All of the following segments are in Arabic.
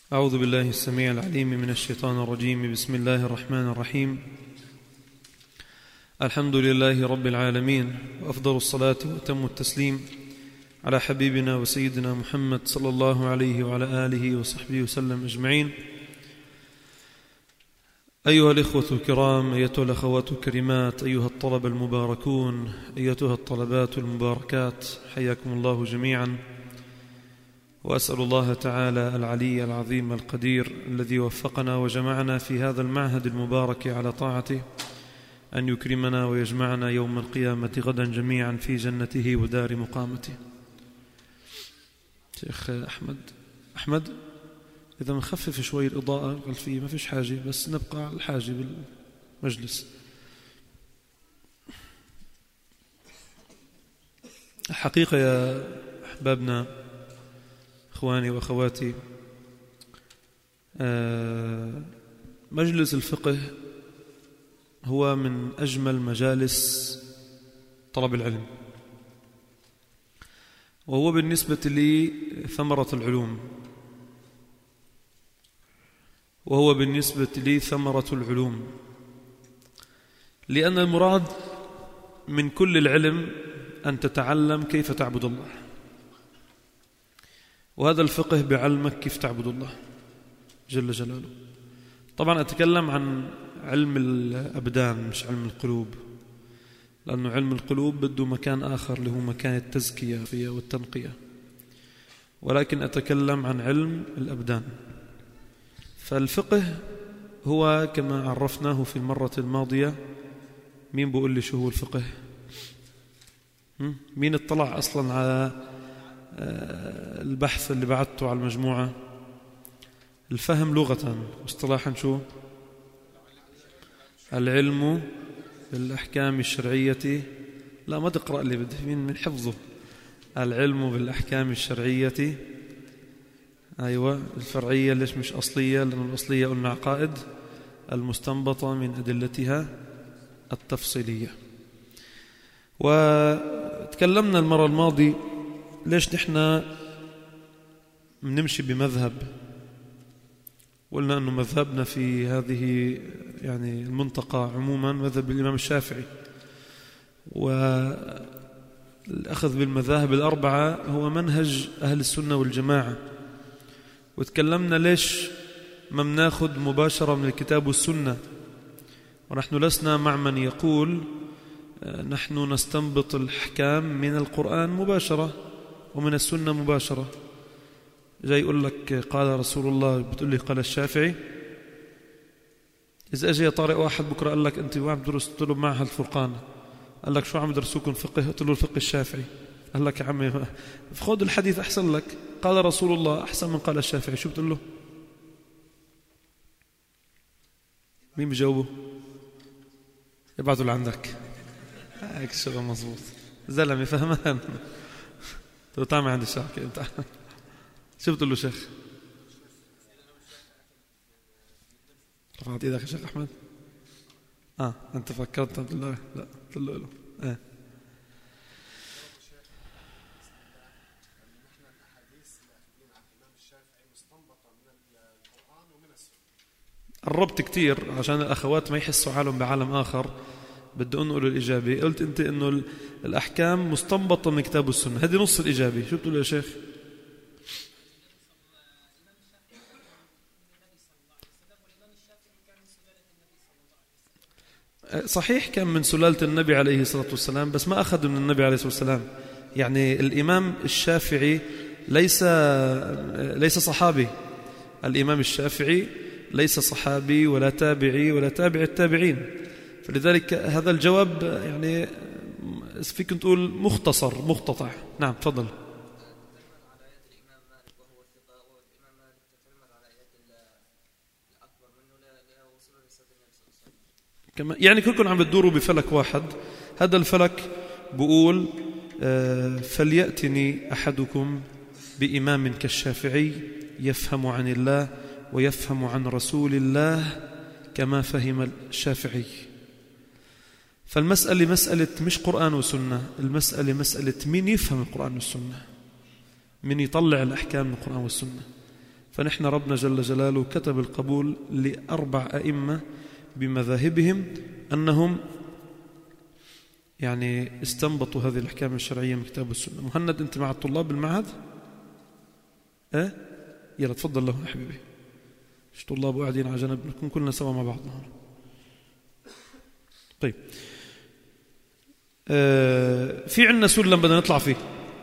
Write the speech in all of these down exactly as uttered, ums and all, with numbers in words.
أعوذ بالله السميع العليم من الشيطان الرجيم. بسم الله الرحمن الرحيم. الحمد لله رب العالمين، وأفضل الصلاة وأتم التسليم على حبيبنا وسيدنا محمد صلى الله عليه وعلى آله وصحبه وسلم أجمعين. أيها الإخوة الكرام، أيتها الأخوات الكريمات، أيها الطلبة المباركون، أيتها الطلبات المباركات، حياكم الله جميعا. وأسأل الله تعالى العلي العظيم القدير الذي وفقنا وجمعنا في هذا المعهد المبارك على طاعته أن يكرمنا ويجمعنا يوم القيامة غدا جميعا في جنته ودار مقامته. شيخ أحمد أحمد إذا نخفف شوي الإضاءة الخلفية، ما فيش حاجة، بس نبقى على الحاجة بالمجلس. الحقيقة يا أحبابنا، إخواني وأخواتي، مجلس الفقه هو من أجمل مجالس طلب العلم، وهو بالنسبة لي ثمرة العلوم، وهو بالنسبة لي ثمرة العلوم، لأن المراد من كل العلم أن تتعلم كيف تعبد الله، وهذا الفقه بعلمك كيف تعبد الله جل جلاله. طبعا أتكلم عن علم الأبدان مش علم القلوب، لأنه علم القلوب بده مكان آخر اللي هو مكان التزكية والتنقية، ولكن أتكلم عن علم الأبدان. فالفقه هو كما عرفناه في المرة الماضية. مين بقول لي شو هو الفقه؟ مين اطلع أصلا على البحث اللي بعثته على المجموعة؟ الفهم لغة واصطلاحا شو؟ العلم بالأحكام الشرعية. لا ما تقرأ لي، بدي مين من حفظه. العلم بالأحكام الشرعية، أيوة الفرعية. ليش مش أصلية؟ لأن الأصلية قلنا عقائد، المستنبطة من أدلتها التفصيلية. وتكلمنا المرة الماضية ليش نحن بنمشي بمذهب. قلنا أنه مذهبنا في هذه يعني المنطقة عموما مذهب الإمام الشافعي، والأخذ بالمذاهب الأربعة هو منهج أهل السنة والجماعة. وتكلمنا ليش ما بناخذ مباشرة من الكتاب والسنة، ونحن لسنا مع من يقول نحن نستنبط الأحكام من القرآن مباشرة ومن السنة مباشرة. جاي يقول لك قال رسول الله، بتقول لي قال الشافعي. إذا أجي طارق واحد بكرة قال لك أنت وين بدرس؟ قلت له معهد الفرقان. قال لك شو عم يدرسوكم فقه؟ قلت له الفقه الشافعي. قال لك يا عمي خذ الحديث أحسن لك، قال رسول الله أحسن من قال الشافعي. شو بتقول له؟ مين بجاوبه؟ يبعثوا لعندك. هيك الشغل مظبوط، زلمة فهمان. تو طعمي عند الشاكي انت. شو بتقول له شيخ؟ رفعت ايدك يا شيخ احمد؟ اه انت فكرت قلت له لا، قلت له له ايه. قربت كتير عشان الاخوات ما يحسوا حالهم بعالم اخر، بدي أنقل الإجابة. قلت أنت إنه الأحكام مستنبطة من كتاب السنة، هذه نص الإجابة. شو بتقول يا شيخ؟ صحيح كان من سلالة النبي عليه الصلاة والسلام، بس ما أخذ من النبي عليه الصلاة والسلام. يعني الإمام الشافعي ليس ليس صحابي. الإمام الشافعي ليس صحابي ولا تابعي ولا تابع التابعين، فلذلك هذا الجواب يعني فيك تقول مختصر مقتطع. نعم تفضل. يعني كلكم عم بتدوروا بفلك واحد. هذا الفلك بقول فليأتني أحدكم بإمام كالشافعي يفهم عن الله ويفهم عن رسول الله كما فهم الشافعي. فالمسألة مسألة مش قرآن وسنة، المسألة مسألة مين يفهم القرآن والسنة، من يطلع الأحكام من القرآن والسنة. فنحن ربنا جل جلاله كتب القبول لأربع أئمة بمذاهبهم أنهم يعني استنبطوا هذه الأحكام الشرعية من كتاب السنة. مهند أنت مع الطلاب بالمعهد؟ أه؟ يلا تفضل له يا حبيبي. مش طلاب قاعدين على جنب، نكون كلنا سوا مع بعضنا هنا. طيب أه في عندنا سلم بدنا نطلع فيه.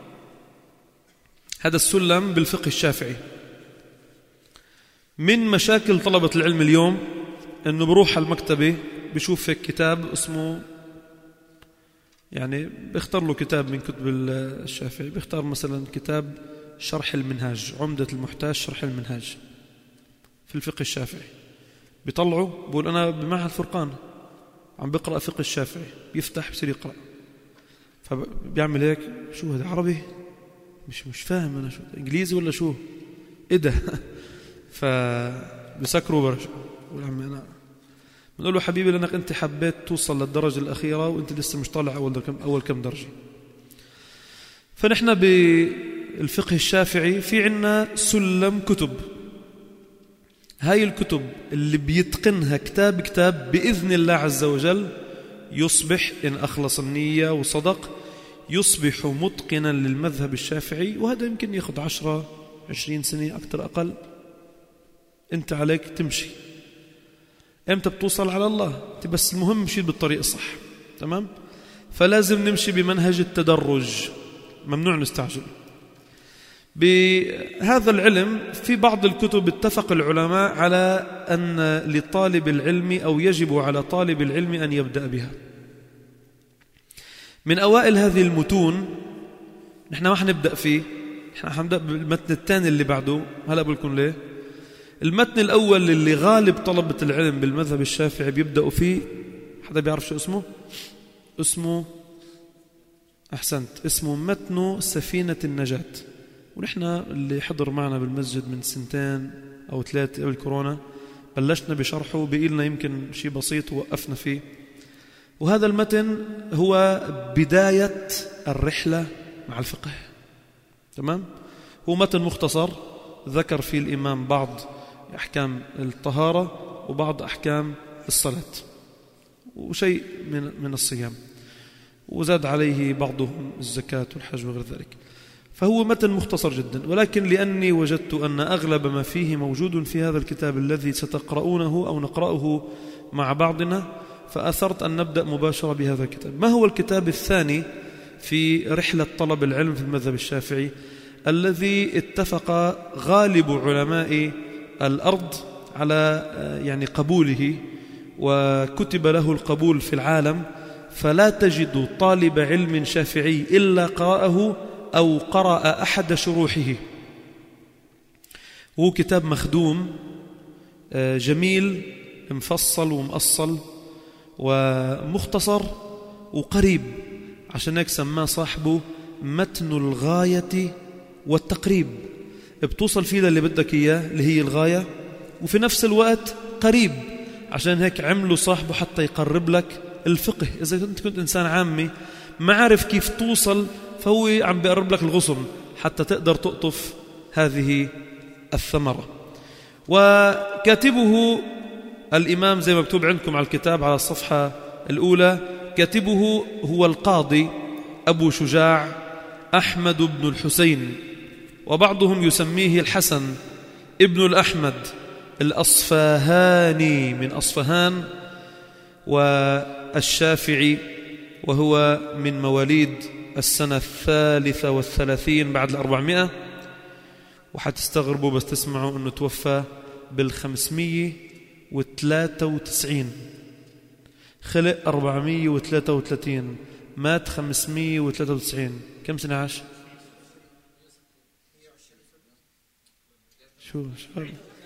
هذا السلم بالفقه الشافعي. من مشاكل طلبة العلم اليوم أنه بروح على المكتبة بشوف هيك كتاب اسمه، يعني بيختار له كتاب من كتب الشافعي، بيختار مثلا كتاب شرح المنهاج، عمدة المحتاج شرح المنهاج في الفقه الشافعي. بيطلعه بقول أنا بمعهد الفرقان عم بقرأ فقه الشافعي، بيفتح بصير يقرأ، فبيعمل هيك، شو هذا عربي؟ مش مش فاهم أنا، شو إنجليزي ولا شو؟ إيه ده؟ فبسكروا برشا. بقول عمي أنا بنقول له حبيبي لأنك أنت حبيت توصل للدرجة الأخيرة وأنت لسه مش طالع أول كم أول كم درجة. فنحن بالفقه الشافعي في عنا سلم كتب. هاي الكتب اللي بيتقنها كتاب كتاب بإذن الله عز وجل يصبح إن أخلص النية وصدق يصبح متقنا للمذهب الشافعي. وهذا يمكن يأخذ عشرة عشرين سنة أكثر أقل. أنت عليك تمشي. أمتى بتوصل على الله؟ أنت بس المهم مشي بالطريق الصح. تمام؟ فلازم نمشي بمنهج التدرج، ممنوع نستعجل. بهذا العلم في بعض الكتب اتفق العلماء على أن لطالب العلم أو يجب على طالب العلم أن يبدأ بها. من أوائل هذه المتون نحن ما حنبدأ فيه، نحن حنبدأ بالمتن الثاني اللي بعده. هلأ بقول لكم ليه. المتن الأول اللي غالب طلبة العلم بالمذهب الشافعي بيبدأوا فيه، حدا بيعرف شو اسمه؟ اسمه أحسنت، اسمه متن سفينة النجاة. ونحن اللي حضر معنا بالمسجد من سنتين أو ثلاثة قبل الكورونا بلشنا بشرحه، بقيلنا يمكن شيء بسيط ووقفنا فيه. وهذا المتن هو بداية الرحلة مع الفقه. تمام؟ هو متن مختصر ذكر فيه الإمام بعض أحكام الطهارة وبعض أحكام الصلاة وشيء من من الصيام، وزاد عليه بعضهم الزكاة والحج وغير ذلك. فهو متن مختصر جدا، ولكن لأني وجدت أن أغلب ما فيه موجود في هذا الكتاب الذي ستقرؤونه أو نقرأه مع بعضنا، فأثرت أن نبدأ مباشرة بهذا الكتاب. ما هو الكتاب الثاني في رحلة طلب العلم في المذهب الشافعي الذي اتفق غالب علماء الأرض على يعني قبوله وكتب له القبول في العالم، فلا تجد طالب علم شافعي إلا قرأه أو قرأ أحد شروحه. هو كتاب مخدوم جميل مفصل ومؤصل ومختصر وقريب، عشان هيك سماه صاحبه متن الغاية والتقريب. بتوصل فيه للي بدك إياه اللي هي الغاية، وفي نفس الوقت قريب، عشان هيك عمله صاحبه حتى يقرب لك الفقه. إذا كنت كنت إنسان عامي ما عارف كيف توصل، فهو عم بيقرب لك الغصن حتى تقدر تقطف هذه الثمرة. وكاتبه الإمام زي ما مكتوب عندكم على الكتاب على الصفحة الأولى، كاتبه هو القاضي أبو شجاع أحمد بن الحسين، وبعضهم يسميه الحسن ابن الأحمد الأصفهاني من أصفهان، والشافعي، وهو من مواليد السنة الثالثة والثلاثين بعد الأربعمائة. وحتستغربوا بس تسمعوا أنه توفى بالخمسمية وثلاثة وتسعين. خلق أربعمية وثلاثة وثلاثين، مات خمسمية وثلاثة وتسعين. كم سنة عاش؟ شو شو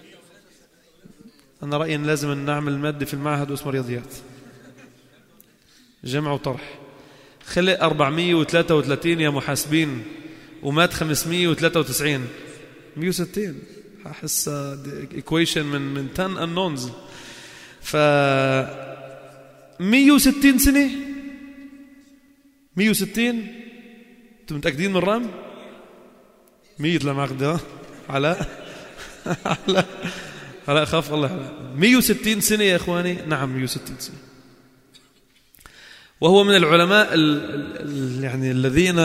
أنا رأيي إن لازم نعمل مادة في المعهد واسمه رياضيات، جمع وطرح. خلق أربعمية وثلاثة وثلاثين يا محاسبين، ومات خمسمية وثلاثة وتسعين، مية وستين. أحس equation من من ten unknowns. ف مية وستين سنة، مية وستين. أنتم متأكدين من الرقم؟ مية لمعقدة على لا خاف الله. مئة وستين سنة يا إخواني، نعم مئة وستين سنة. وهو من العلماء ال ال يعني الذين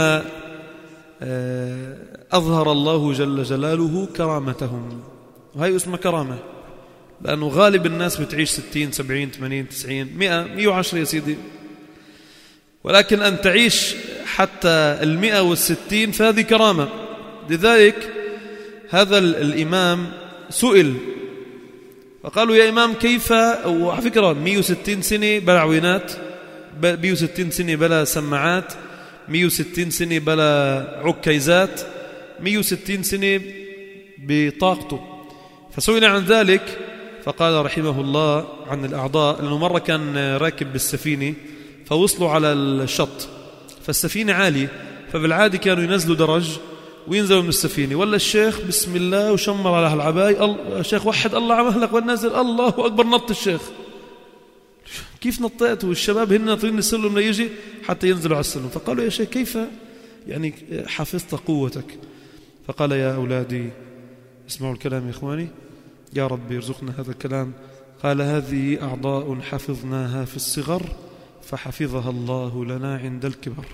أظهر الله جل جلاله كرامتهم، وهي اسمها كرامة، لأنه غالب الناس بتعيش ستين سبعين ثمانين تسعين مئة مئة وعشرة يا سيدي، ولكن أن تعيش حتى المئة والستين فهذه كرامة. لذلك هذا الإمام سئل فقالوا يا إمام كيف، وعلى فكرة مئة وستين سنة بلا عوينات، مئة وستين سنة بلا سماعات، مئة وستين سنة بلا عكيزات، مئة وستين سنة بطاقته. فسئل عن ذلك فقال رحمه الله عن الأعضاء، لأنه مرة كان راكب بالسفينة فوصلوا على الشط، فالسفينة عالية، فبالعادة كانوا ينزلوا درج وينزلوا من السفينة، ولا الشيخ بسم الله وشمر على العباية، الشيخ وحد الله عمهلك والنازل الله أكبر، نط الشيخ. كيف نطيت والشباب هن ناطرين السلم ليجي حتى ينزلوا على السلم؟ فقالوا يا شيخ كيف يعني حفظت قوتك؟ فقال يا أولادي اسمعوا الكلام يا إخواني، يا رب يرزقنا هذا الكلام. قال هذه أعضاء حفظناها في الصغر فحفظها الله لنا عند الكبر.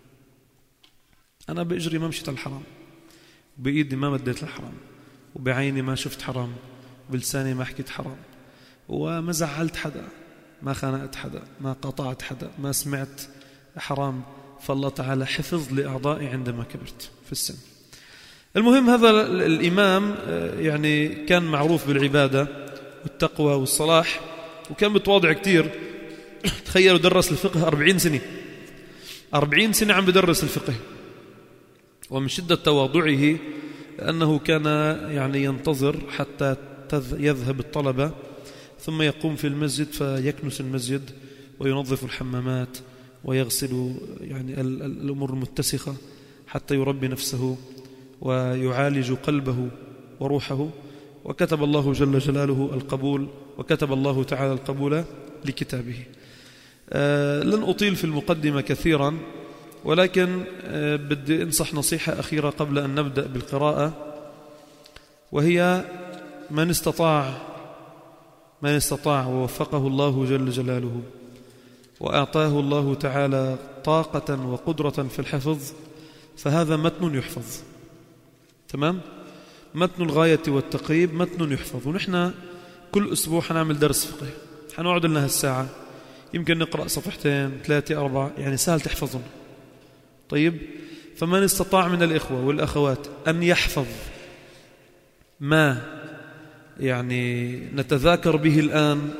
أنا بإجري ما مشيت الحرام، بإيدي ما مديت الحرام، وبعيني ما شفت حرام، وبلساني ما حكيت حرام، وما زعلت حدا، ما خانقت حدا، ما قطعت حدا، ما سمعت حرام. فالله تعالى حفظ لأعضائي عندما كبرت في السن. المهم هذا الإمام يعني كان معروف بالعبادة والتقوى والصلاح، وكان متواضع كتير. تخيلوا درس الفقه أربعين سنة، أربعين سنة عم بدرس الفقه. ومن شدة تواضعه أنه كان يعني ينتظر حتى يذهب الطلبة ثم يقوم في المسجد فيكنس المسجد وينظف الحمامات ويغسل يعني الأمور المتسخة حتى يربي نفسه ويعالج قلبه وروحه. وكتب الله جل جلاله القبول، وكتب الله تعالى القبول لكتابه. آه لن أطيل في المقدمة كثيرا، ولكن آه بدي أنصح نصيحة أخيرة قبل أن نبدأ بالقراءة، وهي من استطاع من استطاع ووفقه الله جل جلاله وأعطاه الله تعالى طاقة وقدرة في الحفظ، فهذا متن يحفظ. تمام؟ متن الغاية والتقريب متن يحفظ. ونحن كل أسبوع حنعمل درس فقه، حنقعد لنا هالساعة، يمكن نقرأ صفحتين ثلاثة أربعة، يعني سهل تحفظهم. طيب، فمن استطاع من الإخوة والأخوات أن يحفظ ما يعني نتذاكر به الآن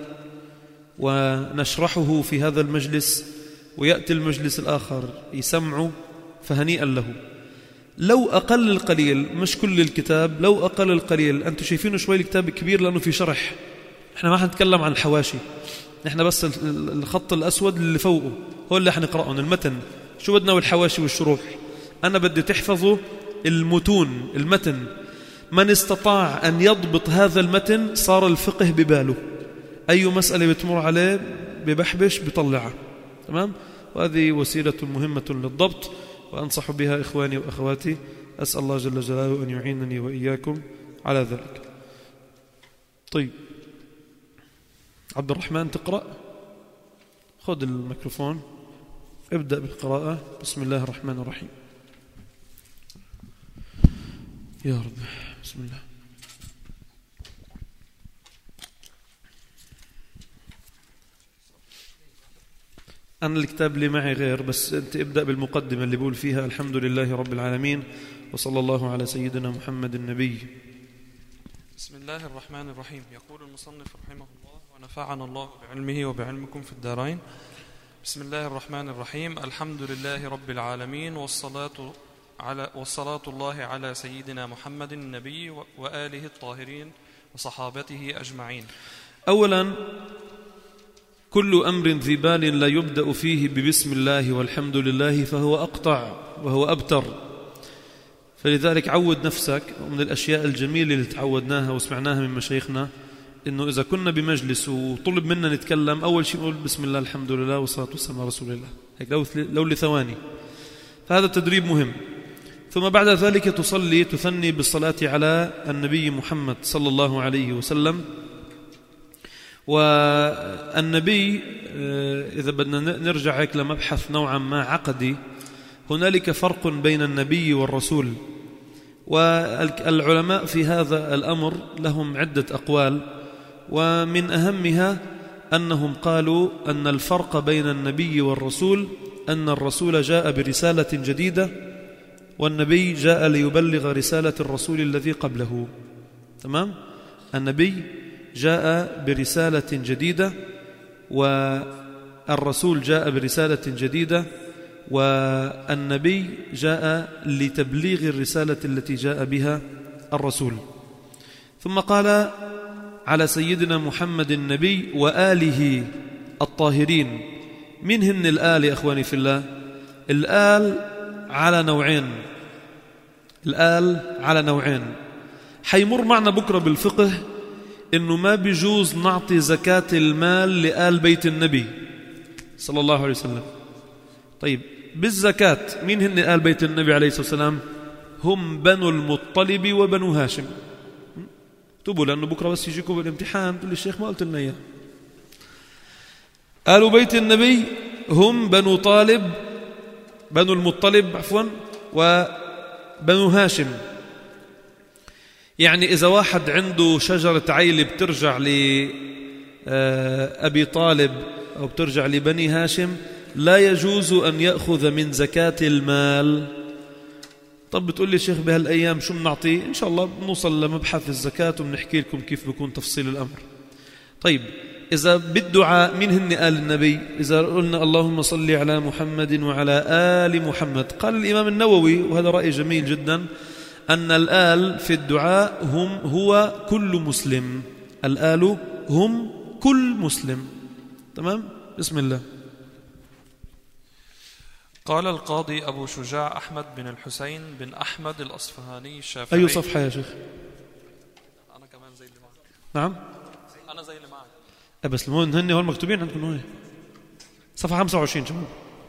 ونشرحه في هذا المجلس، ويأتي المجلس الآخر يسمعه، فهنيئا له. لو أقل القليل، مش كل الكتاب، لو أقل القليل، أنتم شايفينه شوي الكتاب كبير لأنه في شرح، إحنا ما حنتكلم عن الحواشي، إحنا بس الخط الأسود اللي فوقه هو اللي حنقرأه المتن. شو بدنا والحواشي والشروح؟ أنا بدي تحفظوا المتون، المتن. من استطاع أن يضبط هذا المتن صار الفقه بباله، أي مسألة بتمر عليه ببحبش بطلعها. تمام؟ وهذه وسيلة مهمة للضبط، وأنصح بها إخواني وأخواتي. أسأل الله جل جلاله أن يعينني وإياكم على ذلك. طيب، عبد الرحمن تقرأ، خذ الميكروفون، ابدأ بالقراءة. بسم الله الرحمن الرحيم. يا رب، بسم الله. أنا الكتاب اللي معي غير، بس أنت ابدأ بالمقدمة اللي بقول فيها الحمد لله رب العالمين وصلى الله على سيدنا محمد النبي. بسم الله الرحمن الرحيم. يقول المصنف رحمه الله ونفعنا الله بعلمه وبعلمكم في الدارين. بسم الله الرحمن الرحيم. الحمد لله رب العالمين، والصلاة على والصلاة الله على سيدنا محمد النبي وآله الطاهرين وصحابته أجمعين. أولا، كل أمر ذي بال لا يبدأ فيه ببسم الله والحمد لله فهو أقطع وهو أبتر. فلذلك عود نفسك. ومن الأشياء الجميلة اللي تعودناها وسمعناها من مشايخنا إنه إذا كنا بمجلس وطلب منا نتكلم، أول شيء نقول بسم الله الحمد لله والصلاة والسلام على رسول الله، هيك لو لو لثواني. فهذا التدريب مهم. ثم بعد ذلك تصلي تثني بالصلاة على النبي محمد صلى الله عليه وسلم. والنبي إذا بدنا نرجع هيك لمبحث نوعا ما عقدي، هنالك فرق بين النبي والرسول، والعلماء في هذا الأمر لهم عدة أقوال، ومن أهمها أنهم قالوا أن الفرق بين النبي والرسول أن الرسول جاء برسالة جديدة، والنبي جاء ليبلغ رسالة الرسول الذي قبله. تمام؟ النبي جاء برسالة جديدة والرسول جاء برسالة جديدة، والنبي جاء لتبليغ الرسالة التي جاء بها الرسول. ثم قال على سيدنا محمد النبي وآله الطاهرين. من هن الآل يا أخواني في الله؟ الآل على نوعين، الآل على نوعين. حيمر معنا بكرة بالفقه إنه ما بيجوز نعطي زكاة المال لآل بيت النبي صلى الله عليه وسلم. طيب بالزكاة مين هن آل بيت النبي عليه الصلاة والسلام؟ هم بنو المطلب وبنو هاشم. اكتبوا لأنه بكرة بس يجيكم بالامتحان تقول الشيخ ما قلت لنا إياه. آل بيت النبي هم بنو طالب بنو المطلب عفوا وبنو هاشم. يعني إذا واحد عنده شجرة عيلة بترجع لأبي طالب أو بترجع لبني هاشم لا يجوز أن يأخذ من زكاة المال. طب بتقول لي شيخ بهالأيام شو بنعطي؟ إن شاء الله بنوصل لمبحث الزكاة وبنحكي لكم كيف بيكون تفصيل الأمر. طيب إذا بالدعاء من هن آل النبي؟ إذا قلنا اللهم صل على محمد وعلى آل محمد، قال الإمام النووي وهذا رأي جميل جدا أن الآل في الدعاء هم هو كل مسلم. الآل هم كل مسلم. تمام؟ بسم الله. قال القاضي أبو شجاع أحمد بن الحسين بن أحمد الأصفهاني الشافعي. أي صفحة يا شيخ؟ أنا كمان زي اللي معك. نعم أنا زي اللي معك. بس المهم هن هون مكتوبين عندكم هون صفحة خمسة وعشرين. شباب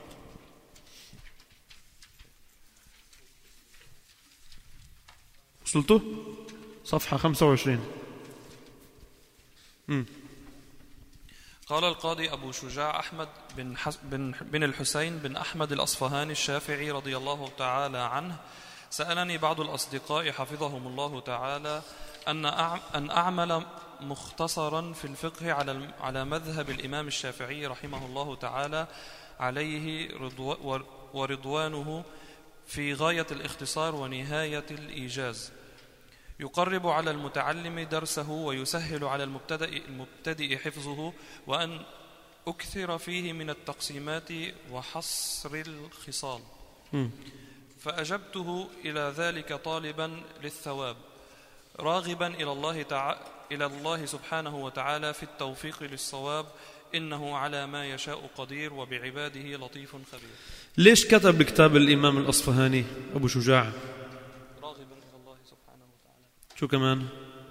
وصلتوا؟ صفحة خمسة وعشرين. امم قال القاضي أبو شجاع أحمد بن, حس بن, بن الحسين بن أحمد الأصفهاني الشافعي رضي الله تعالى عنه: سألني بعض الأصدقاء حفظهم الله تعالى أن أن أعمل مختصرا في الفقه على على مذهب الإمام الشافعي رحمه الله تعالى عليه ورضوانه في غاية الاختصار ونهاية الإيجاز، يقرب على المتعلم درسه ويسهل على المبتدئ المبتدئ حفظه، وأن أكثر فيه من التقسيمات وحصر الخصال. فأجبته إلى ذلك طالبا للثواب، راغبا إلى الله تعالى إلى الله سبحانه وتعالى في التوفيق للصواب، إنه على ما يشاء قدير وبعباده لطيف خبير. ليش كتب كتاب الإمام الأصفهاني أبو شجاع؟ راغبا إلى الله سبحانه وتعالى. شو كمان؟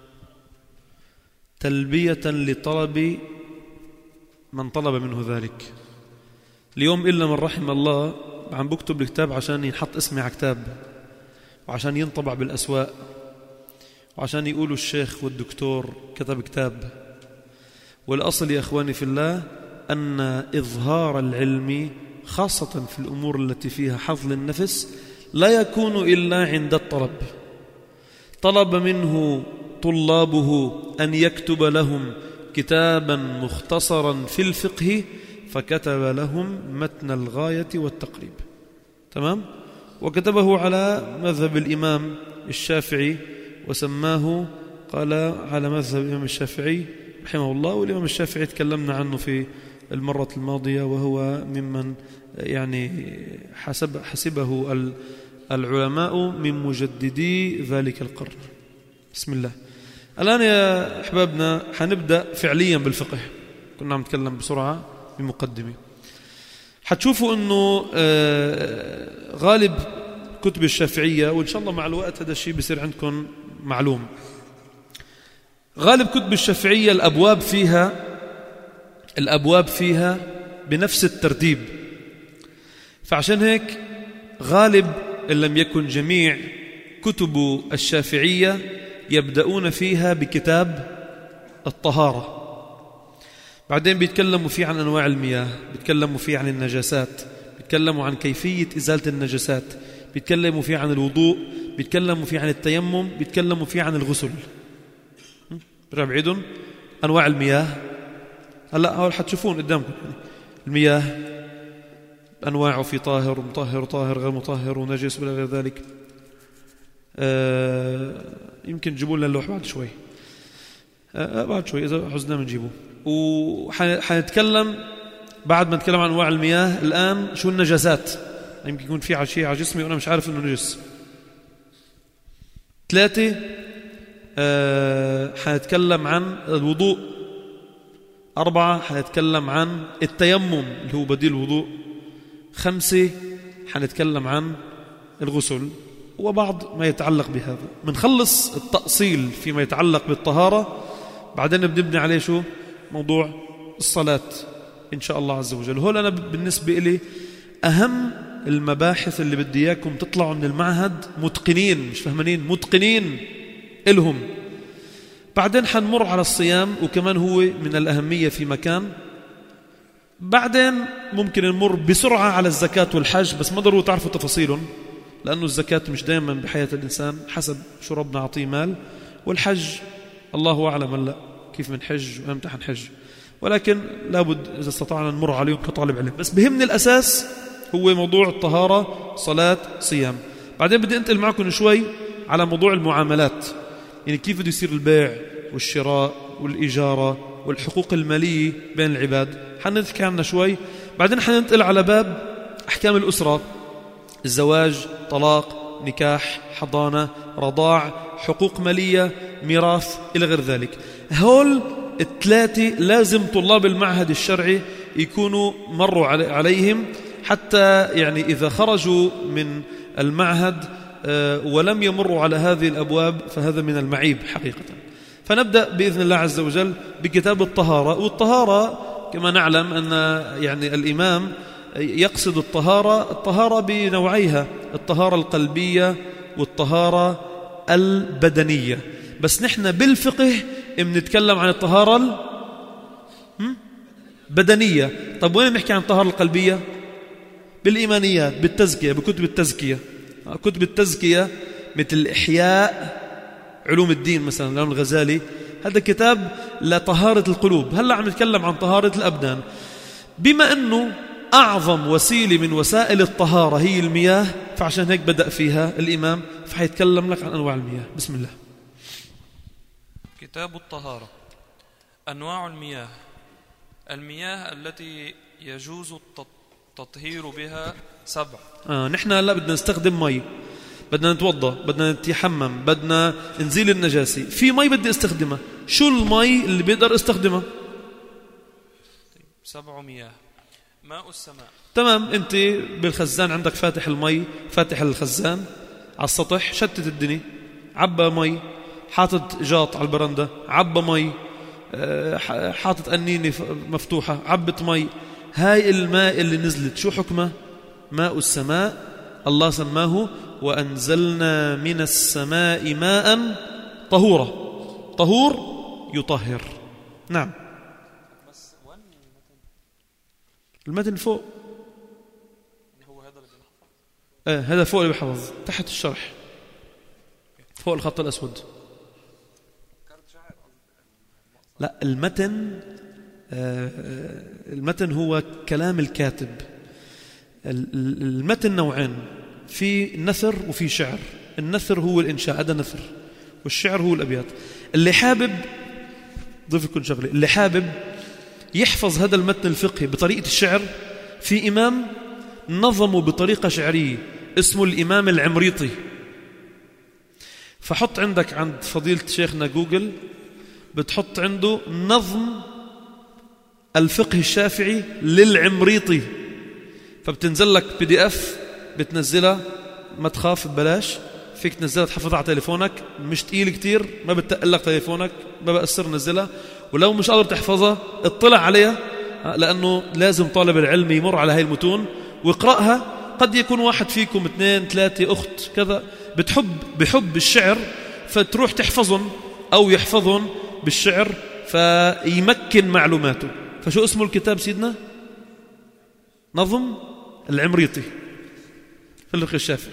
تلبية لطلب من طلب منه ذلك. اليوم إلا من رحم الله عم بكتب الكتاب عشان ينحط اسمي على كتاب، وعشان ينطبع بالأسواق، وعشان يقولوا الشيخ والدكتور كتب كتاب. والأصل يا أخواني في الله أن إظهار العلم خاصة في الأمور التي فيها حظ للنفس لا يكون إلا عند الطلب. طلب منه طلابه أن يكتب لهم كتابا مختصرا في الفقه، فكتب لهم متن الغاية والتقريب. تمام؟ وكتبه على مذهب الإمام الشافعي وسماه، قال على مذهب الإمام الشافعي رحمه الله. والإمام الشافعي تكلمنا عنه في المرة الماضية، وهو ممن يعني حسب حسبه العلماء من مجددي ذلك القرن. بسم الله. الآن يا أحبابنا حنبدأ فعليا بالفقه. كنا عم نتكلم بسرعة بمقدمة. حتشوفوا أنه غالب كتب الشافعية، وإن شاء الله مع الوقت هذا الشيء بيصير عندكم معلوم، غالب كتب الشافعية الأبواب فيها الأبواب فيها بنفس الترتيب. فعشان هيك غالب إن لم يكن جميع كتب الشافعية يبدأون فيها بكتاب الطهارة. بعدين بيتكلموا فيه عن أنواع المياه، بيتكلموا فيه عن النجاسات، بيتكلموا عن كيفية إزالة النجاسات، بيتكلموا فيه عن الوضوء، بيتكلموا فيه عن التيمم، بيتكلموا فيه عن الغسل. برجع بعيدهم أنواع المياه. هلأ هول حتشوفون قدامكم المياه أنواعه، في طاهر ومطهر وطاهر غير مطهر ونجس ولا غير ذلك. آه يمكن تجيبوا لنا اللوح بعد شوي، آه بعد شوي إذا حزنا بنجيبه. وحنتكلم بعد ما نتكلم عن أنواع المياه الآن شو النجاسات. يمكن يكون في شيء على جسمي وأنا مش عارف إنه نجس. ثلاثة آه حنتكلم عن الوضوء. أربعة حنتكلم عن التيمم اللي هو بديل الوضوء. خمسة حنتكلم عن الغسل وبعض ما يتعلق بهذا. منخلص التأصيل فيما يتعلق بالطهارة، بعدين بنبني عليه شو موضوع الصلاة إن شاء الله عز وجل. هول أنا بالنسبة إلي أهم المباحث اللي بدي إياكم تطلعوا من المعهد متقنين، مش فهمانين، متقنين إلهم. بعدين حنمر على الصيام وكمان هو من الأهمية في مكان. بعدين ممكن نمر بسرعة على الزكاة والحج، بس ما ضروري تعرفوا تفاصيلهم، لأنه الزكاة مش دائما بحياة الإنسان، حسب شو ربنا عطيه مال. والحج الله أعلم هلا كيف من حج وامتى حنحج، ولكن لابد إذا استطعنا نمر عليهم كطالب علم. بس بهمني الأساس هو موضوع الطهارة، صلاة، صيام. بعدين بدي أنتقل معكم شوي على موضوع المعاملات، يعني كيف بده يصير البيع والشراء والإجارة والحقوق المالية بين العباد، حنحكي عنها شوي. بعدين حننتقل على باب أحكام الأسرة، الزواج، طلاق، نكاح، حضانة، رضاع، حقوق مالية، ميراث إلى غير ذلك. هول الثلاثة لازم طلاب المعهد الشرعي يكونوا مروا عليهم، حتى يعني إذا خرجوا من المعهد ولم يمروا على هذه الأبواب فهذا من المعيب حقيقة. فنبدأ بإذن الله عز وجل بكتاب الطهارة. والطهارة كما نعلم أن يعني الإمام يقصد الطهارة الطهارة بنوعيها، الطهارة القلبية والطهارة البدنية. بس نحن بالفقه بنتكلم عن الطهارة البدنية. طب وين بنحكي عن الطهارة القلبية؟ بالإيمانيات، بالتزكية، بكتب التزكية. كتب التزكية مثل إحياء علوم الدين مثلا الإمام الغزالي، هذا كتاب لطهارة القلوب. هلأ عم نتكلم عن طهارة الأبدان. بما أنه أعظم وسيلة من وسائل الطهارة هي المياه، فعشان هيك بدأ فيها الإمام، فحيتكلم لك عن أنواع المياه. بسم الله. كتاب الطهارة. أنواع المياه. المياه التي يجوز التطهير بها سبع. آه نحن هلا بدنا نستخدم مي، بدنا نتوضأ، بدنا نتيحمم، بدنا نزيل النجاسة. في مي بدي استخدمها، شو المي اللي بقدر استخدمها؟ سبع مياه. ماء السماء. تمام. انت بالخزان عندك فاتح المي، فاتح الخزان على السطح، شتت الدنيا، عبى مي، حاطط جاط على البرندة، عبى مي، حاطط قنينة مفتوحة، عبت مي. هاي الماء اللي نزلت شو حكمه؟ ماء السماء. الله سماه وأنزلنا من السماء ماء طهورا. طهور يطهر. نعم. المتن فوق. هو هذا اللي بنحفظ. آه هذا فوق اللي بحفظ، تحت الشرح فوق الخط الأسود. لا المتن آه المتن هو كلام الكاتب. المتن نوعين، في نثر وفي شعر. النثر هو الإنشاء، هذا نثر، والشعر هو الأبيات. اللي حابب ضيف لكم شغله، اللي حابب يحفظ هذا المتن الفقهي بطريقة الشعر، في إمام نظمه بطريقة شعرية اسمه الإمام العمريطي. فحط عندك عند فضيلة شيخنا جوجل، بتحط عنده نظم الفقه الشافعي للعمريطي، فبتنزل لك بي دي اف، بتنزلها ما تخاف ببلاش، فيك تنزلها تحفظها على تليفونك، مش تقيل كتير، ما بتقل لك تليفونك، ما بأثر نزلها. ولو مش قادر تحفظها اطلع عليها، لأنه لازم طالب العلم يمر على هاي المتون ويقرأها قد يكون واحد فيكم اثنين ثلاثة أخت كذا بتحب بحب الشعر، فتروح تحفظهم أو يحفظهم بالشعر فيمكن معلوماته. فشو اسمه الكتاب سيدنا؟ نظم العمريطي في الفقه الشافعي.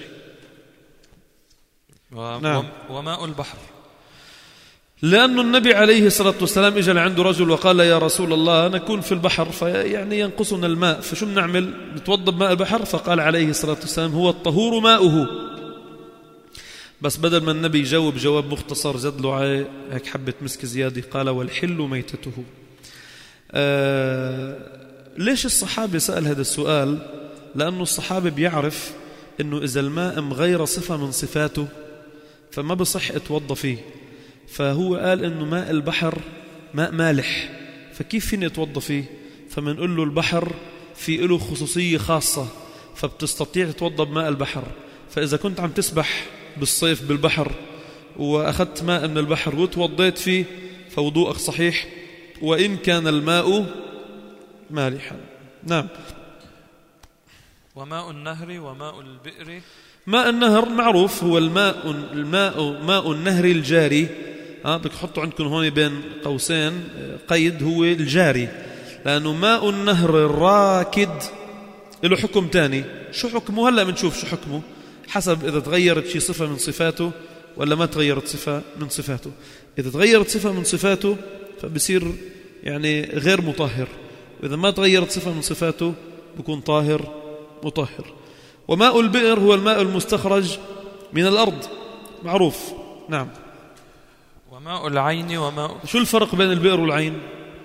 و... نعم. وماء البحر، لأن النبي عليه الصلاة والسلام إجا لعنده رجل وقال يا رسول الله نكون في البحر فيعني ينقصنا الماء، فشو بنعمل؟ نتوضى بماء البحر؟ فقال عليه الصلاة والسلام هو الطهور ماؤه. بس بدل ما النبي يجاوب جواب مختصر زاد له هيك حبة مسك زيادة، قال والحل ميتته. آه ليش الصحابة سأل هذا السؤال؟ لأنه الصحابة بيعرف أنه إذا الماء مغير صفة من صفاته فما بصح اتوضى فيه، فهو قال أنه ماء البحر ماء مالح، فكيف فيني اتوضى فيه؟ فمنقول له البحر في له خصوصية خاصة فبتستطيع تتوضى بماء البحر. فإذا كنت عم تسبح بالصيف بالبحر وأخذت ماء من البحر وتوضيت فيه فوضوءك صحيح وإن كان الماء مالحا. نعم. وماء النهر وماء البئر، ماء النهر معروف هو الماء الماء ماء النهر الجاري. ها بدك تحطوا عندكم هون بين قوسين قيد، هو الجاري، لأنه ماء النهر الراكد له حكم تاني. شو حكمه؟ هلأ بنشوف شو حكمه حسب إذا تغيرت شي صفة من صفاته ولا ما تغيرت صفة من صفاته. إذا تغيرت صفة من صفاته فبصير يعني غير مطهر، وإذا ما تغيرت صفة من صفاته بيكون طاهر مطهر. وماء البئر هو الماء المستخرج من الأرض معروف. نعم. وماء العين وماء، شو الفرق بين البئر والعين؟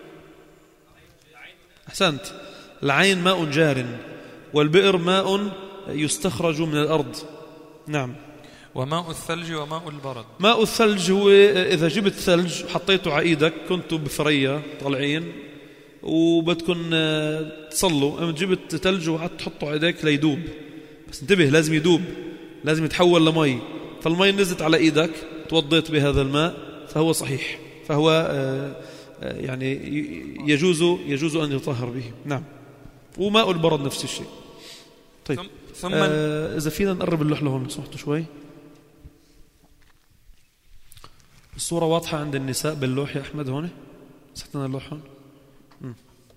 أحسنت، العين ماء جار والبئر ماء يستخرج من الأرض. نعم. وماء الثلج وماء البرد، ماء الثلج هو إذا جبت ثلج وحطيته على إيدك، كنتوا بفرية طالعين وبدكن تصلوا، أما جبت ثلج وقعدت تحطه على إيدك ليدوب، بس انتبه لازم يدوب، لازم يتحول لمي، فالمي نزلت على إيدك توضيت بهذا الماء فهو صحيح، فهو يعني يجوز يجوز أن يطهر به. نعم. وماء البرد نفس الشيء. طيب ثم آه إذا فينا نقرب اللوح لهم سمحتوا شوي. الصورة واضحة عند النساء باللوح يا أحمد هون؟ مسحتنا اللوح هون. م.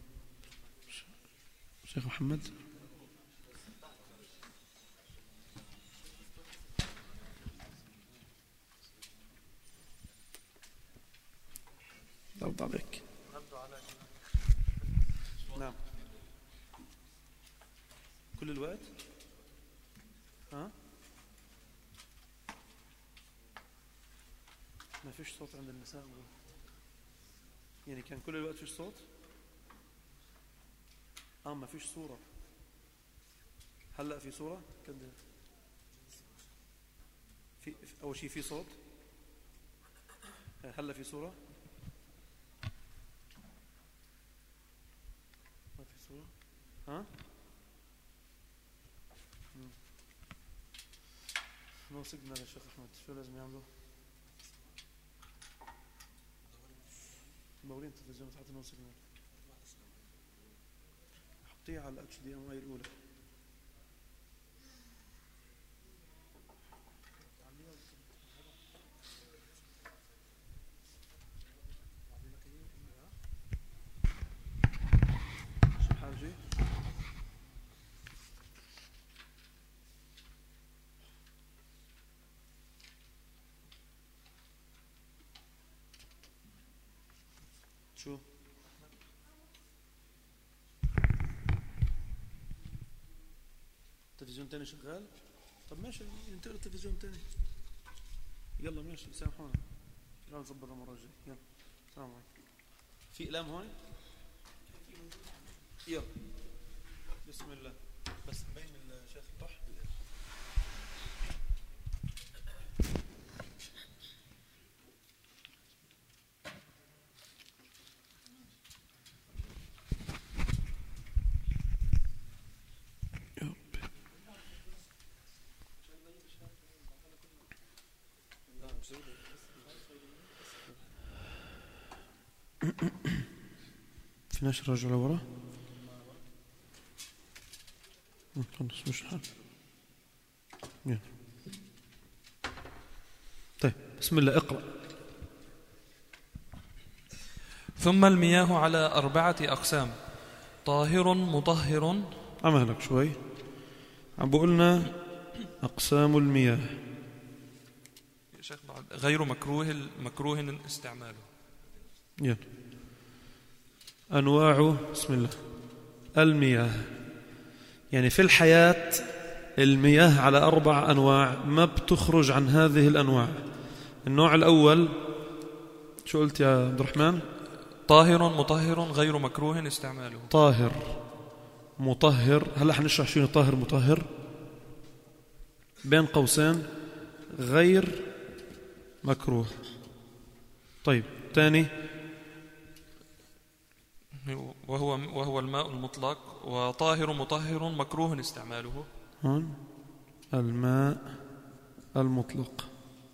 شيخ محمد أرض عليك. نعم. كل الوقت؟ ها؟ ما فيش صوت عند النساء يعني كان كل الوقت فيش صوت؟ اه ما فيش صورة. هلأ في صورة؟ كده في أول شيء في صوت؟ هلأ في صورة؟ ما في صورة؟ ها؟ نو سيجنال يا شيخ أحمد، شو لازم يعملوا؟ مورين التلفزيون تحت نو سيجنال، حطيها على الاتش دي ام اي الاولى. شو حاجه؟ شو تلفزيون تاني شغال؟ طب ماشي ينتقل التلفزيون تاني. يلا ماشي سامحونا، يلا نظبط المرة الجاية. يلا السلام عليكم. في إقلام هون؟ يلا بسم الله. بس بين الشيخ طح. فيناش الرجل ورا. خلص مش حال. طيب بسم الله اقرأ. ثم المياه على أربعة أقسام: طاهر مطهر. عمالك شوي عم بقولنا أقسام المياه. شيخ بعد غير مكروه مكروه استعماله. يلا أنواع بسم الله المياه. يعني في الحياة المياه على أربع أنواع ما بتخرج عن هذه الأنواع. النوع الأول شو قلت يا عبد الرحمن؟ طاهر مطهر غير مكروه استعماله. طاهر مطهر. هلا حنشرح شنو طاهر مطهر بين قوسين غير مكروه. طيب ثاني وهو وهو الماء المطلق. وطاهر مطهر مكروه استعماله. هون الماء المطلق.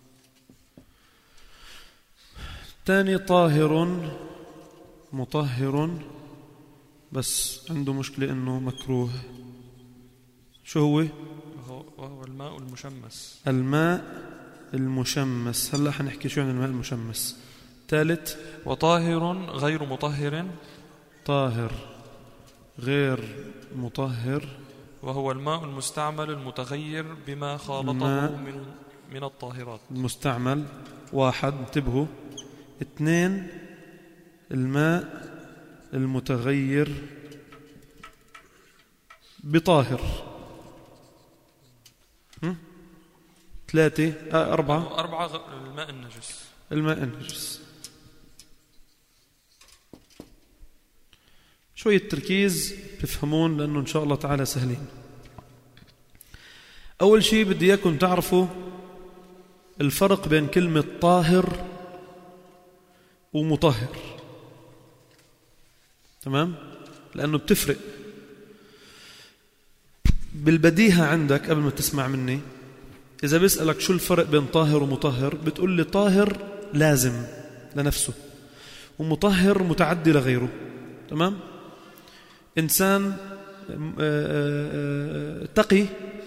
ثاني طاهر مطهر بس عنده مشكلة إنه مكروه. شو هو؟ وهو الماء المشمس. الماء المشمس. هلا حنحكي شو عن الماء المشمس. ثالث وطاهر غير مطهر. طاهر غير مطهر وهو الماء المستعمل المتغير بما خالطه من من الطاهرات. المستعمل واحد انتبهوا. اثنين الماء المتغير بطاهر. ثلاثة آه أربعة أربعة الماء النجس. الماء النجس. شوية تركيز تفهمون لأنه إن شاء الله تعالى سهلين. أول شيء بدي إياكم تعرفوا الفرق بين كلمة طاهر ومطهر. تمام؟ لأنه بتفرق بالبديهة عندك. قبل ما تسمع مني إذا بسألك شو الفرق بين طاهر ومطهر بتقول لي طاهر لازم لنفسه ومطهر متعدي لغيره. تمام؟ إنسان تقي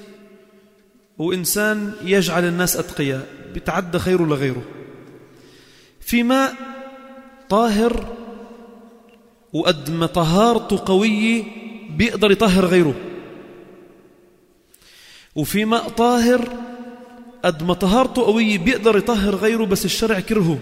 وإنسان يجعل الناس أتقياء بيتعدى خيره لغيره. في ماء طاهر وقد ما طهارته قوية بيقدر يطهر غيره. وفي ماء طاهر قد ما طهارته قوية بيقدر يطهر غيره بس الشرع كرهه.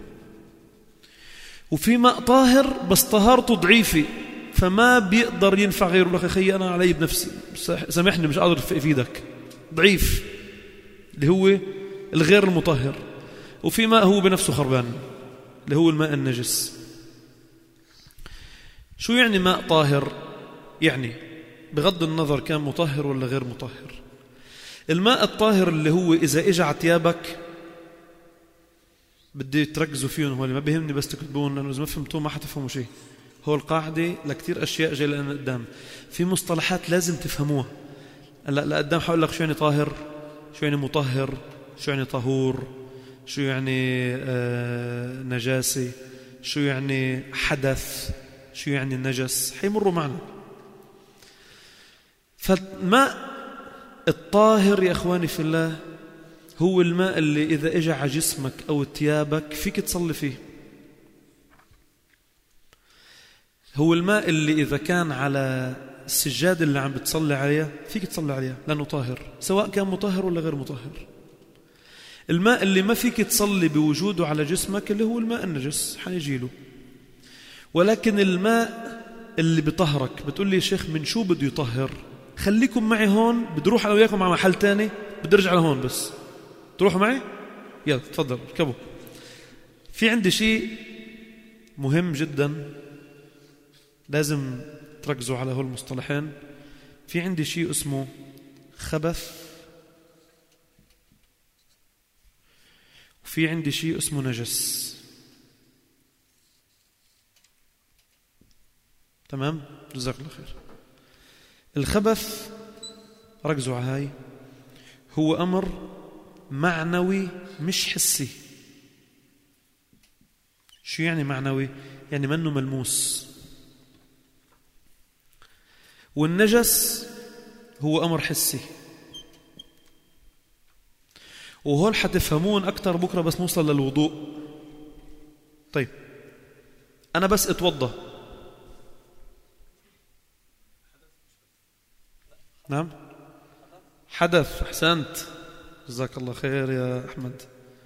وفي ماء طاهر بس طهارته ضعيفة فما بيقدر ينفع غيره. لك أخي أنا علي بنفسي سامحني مش قادر أفيدك ضعيف اللي هو الغير المطهر. وفي ماء هو بنفسه خربان اللي هو الماء النجس. شو يعني ماء طاهر؟ يعني بغض النظر كان مطهر ولا غير مطهر. الماء الطاهر اللي هو إذا إجا عتيابك بدي تركزوا فيهم. هو اللي ما بيهمني بس تكتبون لأنه إذا ما فهمتوه ما حتفهموا شيء. هو القاعدة لكتير أشياء جاي لنا قدام. في مصطلحات لازم تفهموها. هلا لقدام حقول لك شو يعني طاهر، شو يعني مطهر، شو يعني طهور، شو يعني آه نجاسة، شو يعني حدث، شو يعني النجس. حيمروا معنا. فالماء الطاهر يا أخواني في الله هو الماء اللي إذا إجا على جسمك أو ثيابك فيك تصلي فيه. هو الماء اللي إذا كان على السجادة اللي عم بتصلي عليها فيك تصلي عليها لأنه طاهر سواء كان مطهر ولا غير مطهر. الماء اللي ما فيك تصلي بوجوده على جسمك اللي هو الماء النجس حنيجيله. ولكن الماء اللي بطهرك بتقول لي يا شيخ من شو بده يطهر؟ خليكم معي هون. بدي اروح انا وياكم على محل تاني بدي ارجع لهون بس تروحوا معي. يلا تفضل اركبوا. في عندي شيء مهم جدا لازم تركزوا على هول المصطلحين. في عندي شيء اسمه خبث وفي عندي شيء اسمه نجس. تمام؟ جزاك الله خير. الخبث ركزوا على هاي هو أمر معنوي مش حسي. شو يعني معنوي؟ يعني منه ملموس. والنجس هو أمر حسي، وهول حتفهمون أكتر بكرة بس نوصل للوضوء. طيب أنا بس اتوضى، نعم حدث، أحسنت جزاك الله خير يا أحمد.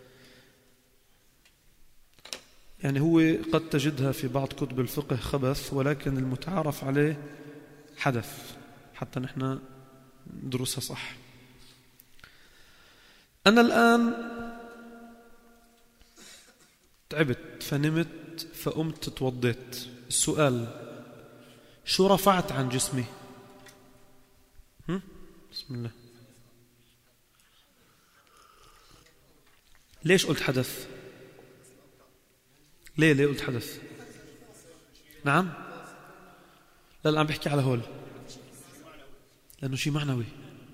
يعني هو قد تجدها في بعض كتب الفقه خبث، ولكن المتعارف عليه حدث حتى نحن ندرسها صح. أنا الآن تعبت فنمت فقمت توضيت. السؤال شو رفعت عن جسمي؟ هم؟ بسم الله. ليش قلت حدث؟ ليه ليه قلت حدث؟ نعم لا لا عم بحكي على هول، لأنه شيء معنوي.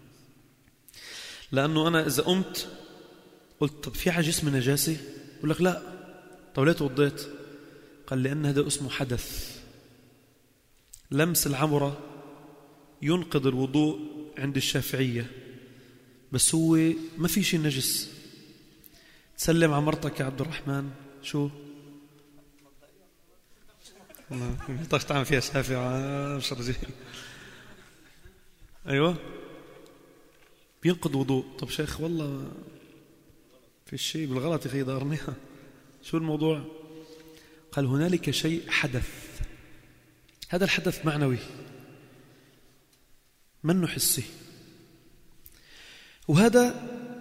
لأنه أنا إذا قمت قلت طب في على جسمي نجاسة، بقول لك لا، طب ليه توضيت؟ قال لأن هذا اسمه حدث. لمس العمرة ينقض الوضوء عند الشافعية، بس هو ما في شيء نجس. تسلم على مرتك يا عبد الرحمن، شو والله ما تعمل فيها شافعة مش رجيل. أيوة بينقض وضوء. طب شيخ والله في شيء بالغلط يا أخي دارنيها، شو الموضوع؟ قال هنالك شيء حدث، هذا الحدث معنوي منه حسي، وهذا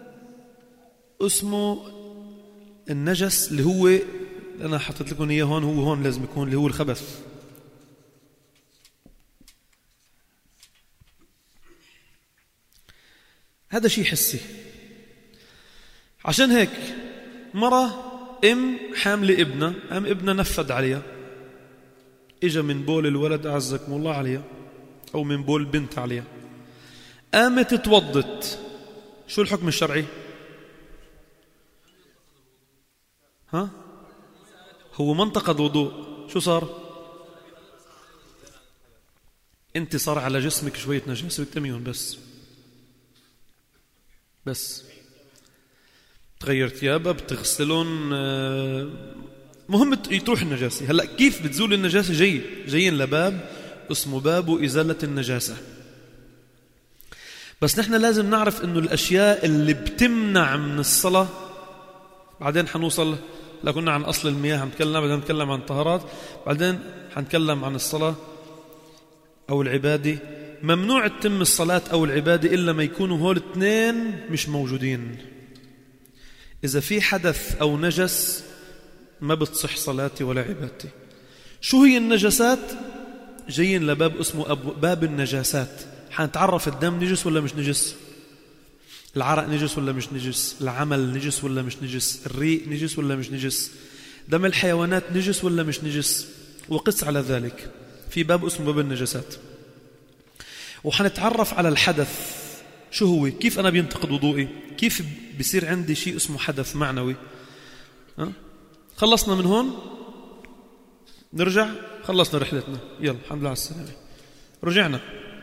اسمه النجس اللي هو أنا حطيت لكم إياه هون، هو هون لازم يكون اللي هو الخبث. هذا شيء حسي. عشان هيك مرة ام حاملة ابنها، ام ابنها نفد عليها، اجا من بول الولد أعزكم الله عليها أو من بول بنت عليها، قامت توضت، شو الحكم الشرعي؟ ها؟ هو منطقة وضوء، شو صار؟ انت صار على جسمك شوية نجاسة بتميون، بس بس تغير ثيابها بتغسلون، مهم تروح النجاسة. هلأ كيف بتزول النجاسة؟ جاي جايين لباب اسمه باب إزالة النجاسة. بس نحن لازم نعرف إنه الأشياء اللي بتمنع من الصلاة، بعدين حنوصل لكنا عن أصل المياه حنتكلم، بعدين نتكلم عن طهارات، بعدين حنتكلم عن الصلاة أو العبادة. ممنوع تتم الصلاة أو العبادة إلا ما يكونوا هول اثنين مش موجودين. إذا في حدث أو نجس ما بتصح صلاتي ولا عبادتي. شو هي النجسات؟ جايين لباب اسمه باب النجاسات، حنتعرف الدم نجس ولا مش نجس، العرق نجس ولا مش نجس، العمل نجس ولا مش نجس، الريق نجس ولا مش نجس، دم الحيوانات نجس ولا مش نجس، وقس على ذلك في باب اسمه باب النجاسات. وحنتعرف على الحدث شو هو، كيف أنا بينتقد وضوئي، كيف بيصير عندي شيء اسمه حدث معنوي. أه؟ خلصنا من هون نرجع، خلصنا رحلتنا، يلا الحمد لله على السلامة. رجعنا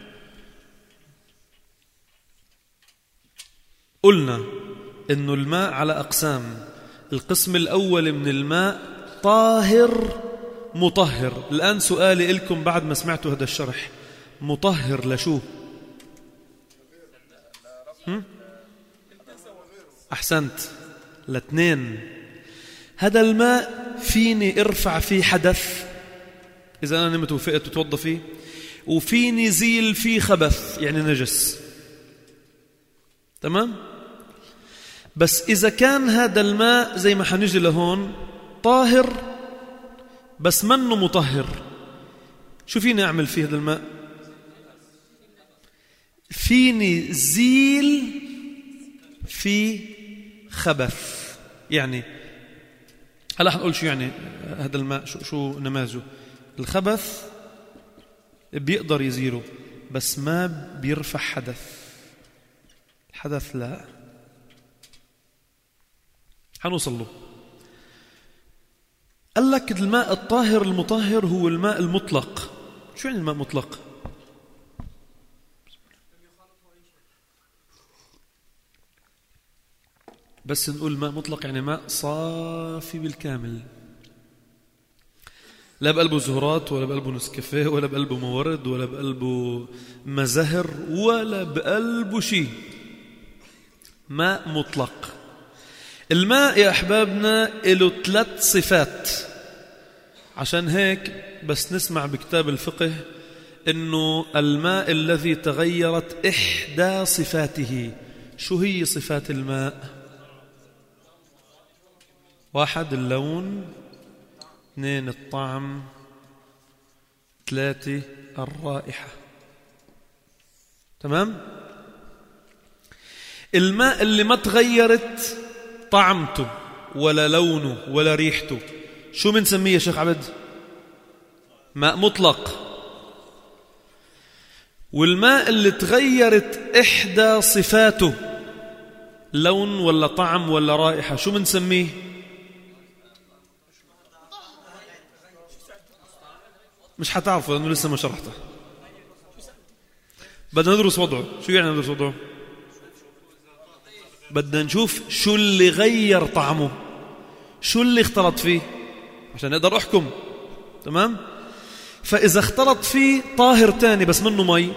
قلنا إنه الماء على أقسام. القسم الأول من الماء طاهر مطهر. الآن سؤالي لكم بعد ما سمعتوا هذا الشرح، مطهر لشو؟ هم؟ أحسنت، لاثنين. هذا الماء فيني ارفع فيه حدث إذا أنا نمت وفقت وتوضى فيه، وفيني زيل فيه خبث يعني نجس، تمام؟ بس إذا كان هذا الماء زي ما حنجي لهون طاهر بس منه مطهر، شو فيني أعمل فيه هذا الماء؟ فيني زيل في خبث. يعني هلا حنقول شو يعني هذا الماء، شو, شو نماذجه. الخبث بيقدر يزيله بس ما بيرفع حدث، الحدث لا. حنوصل له. قال لك الماء الطاهر المطهر هو الماء المطلق. شو يعني الماء مطلق؟ بس نقول ماء مطلق يعني ماء صافي بالكامل، لا بقلبه زهرات ولا بقلبه نسكافيه ولا بقلبه مورد ولا بقلبه مزهر ولا بقلبه شيء، ماء مطلق. الماء يا أحبابنا له ثلاث صفات، عشان هيك بس نسمع بكتاب الفقه إنه الماء الذي تغيرت إحدى صفاته. شو هي صفات الماء؟ واحد اللون، اثنين الطعم، ثلاثة الرائحة. تمام؟ الماء اللي ما تغيرت طعمته ولا لونه ولا ريحته شو بنسميه يا شيخ عبد؟ ماء مطلق. والماء اللي تغيرت إحدى صفاته لون ولا طعم ولا رائحة شو بنسميه؟ مش حتعرفوا لأنه لسه ما شرحته، بدنا ندرس وضعه. شو يعني ندرس وضعه؟ بدنا نشوف شو اللي غير طعمه، شو اللي اختلط فيه عشان نقدر أحكم. تمام؟ فإذا اختلط فيه طاهر تاني بس منه مي،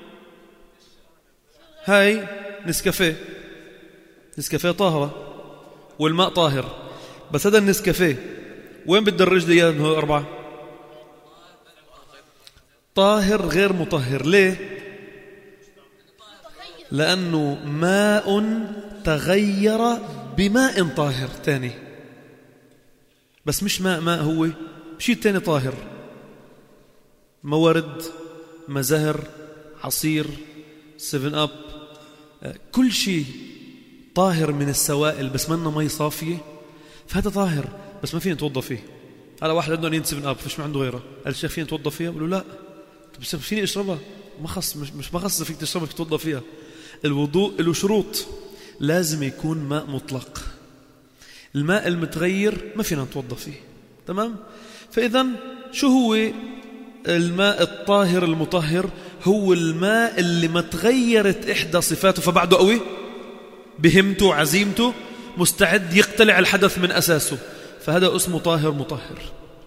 هاي نسكافيه، نسكافيه طاهرة والماء طاهر، بس هذا النسكافيه وين بتدرج لي اياه؟ انه أربعة طاهر غير مطهر. ليه؟ لأنه ماء تغير بماء طاهر تاني، بس مش ماء ماء، هو شيء تاني طاهر، موارد، مزهر، عصير، سيفن أب، كل شيء طاهر من السوائل بس منه مي صافية، فهذا طاهر بس ما فينا نتوضى فيه. هذا واحد عنده نين سيفن أب فيش ما عنده غيره، قال الشيخ فينا نتوضى فيها؟ بقول له لا، بس فيني اشربها، ما خص مش مش ما خص فيك تشربها تتوضى فيها. الوضوء له شروط، لازم يكون ماء مطلق. الماء المتغير ما فينا نتوضى فيه. تمام؟ فإذا شو هو الماء الطاهر المطهر؟ هو الماء اللي ما تغيرت إحدى صفاته فبعده قوي بهمته عزيمته مستعد يقتلع الحدث من أساسه، فهذا اسمه طاهر مطهر.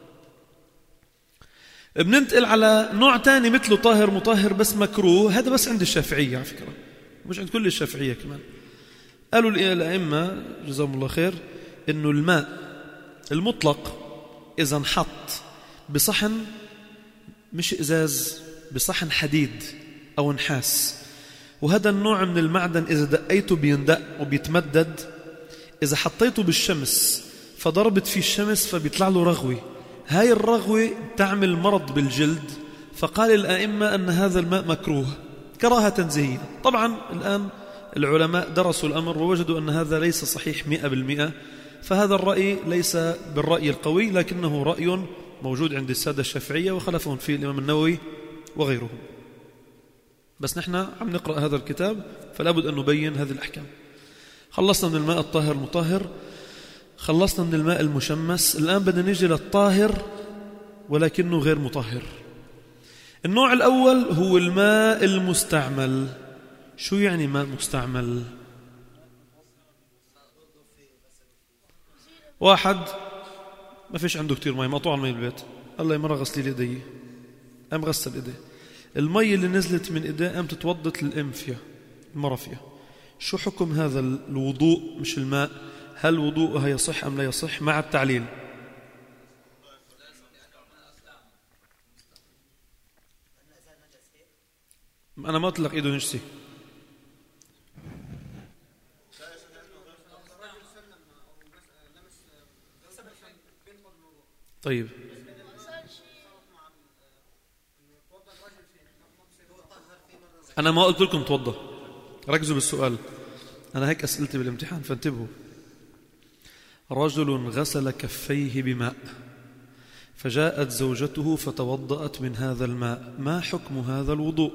بننتقل على نوع تاني مثله طاهر مطهر بس مكروه، هذا بس عند الشافعية على فكرة، مش عند كل الشافعية كمان. قالوا الأئمة جزاهم الله خير إنه الماء المطلق إذا انحط بصحن مش إزاز، بصحن حديد أو نحاس، وهذا النوع من المعدن إذا دقيته بيندق وبيتمدد، إذا حطيته بالشمس فضربت فيه الشمس فبيطلع له رغوة، هاي الرغوة تعمل مرض بالجلد، فقال الأئمة أن هذا الماء مكروه كراهة تنزيهية. طبعا الآن العلماء درسوا الأمر ووجدوا أن هذا ليس صحيح مئة بالمئة، فهذا الرأي ليس بالرأي القوي، لكنه رأي موجود عند السادة الشافعية وخلفهم فيه الإمام النووي وغيره. بس نحن عم نقرأ هذا الكتاب فلا بد أن نبين هذه الأحكام. خلصنا من الماء الطاهر المطهر، خلصنا من الماء المشمس، الآن بدنا نيجي للطاهر ولكنه غير مطهر. النوع الأول هو الماء المستعمل. شو يعني ماء مستعمل؟ واحد ما فيش عنده كتير مي، مقطوع المي بالبيت، الله يمرة غسلي لي ايدي، قام غسل ايديه، المي اللي نزلت من ايديه قام تتوضت الام فيها، المرة فيها. شو حكم هذا الوضوء مش الماء؟ هل وضوءها يصح أم لا يصح مع التعليل؟ أنا ما قلت لك إيده نجسي. طيب أنا ما قلت لكم توضى، ركزوا بالسؤال، أنا هيك أسئلتي بالامتحان فانتبهوا. رجل غسل كفيه بماء فجاءت زوجته فتوضأت من هذا الماء، ما حكم هذا الوضوء؟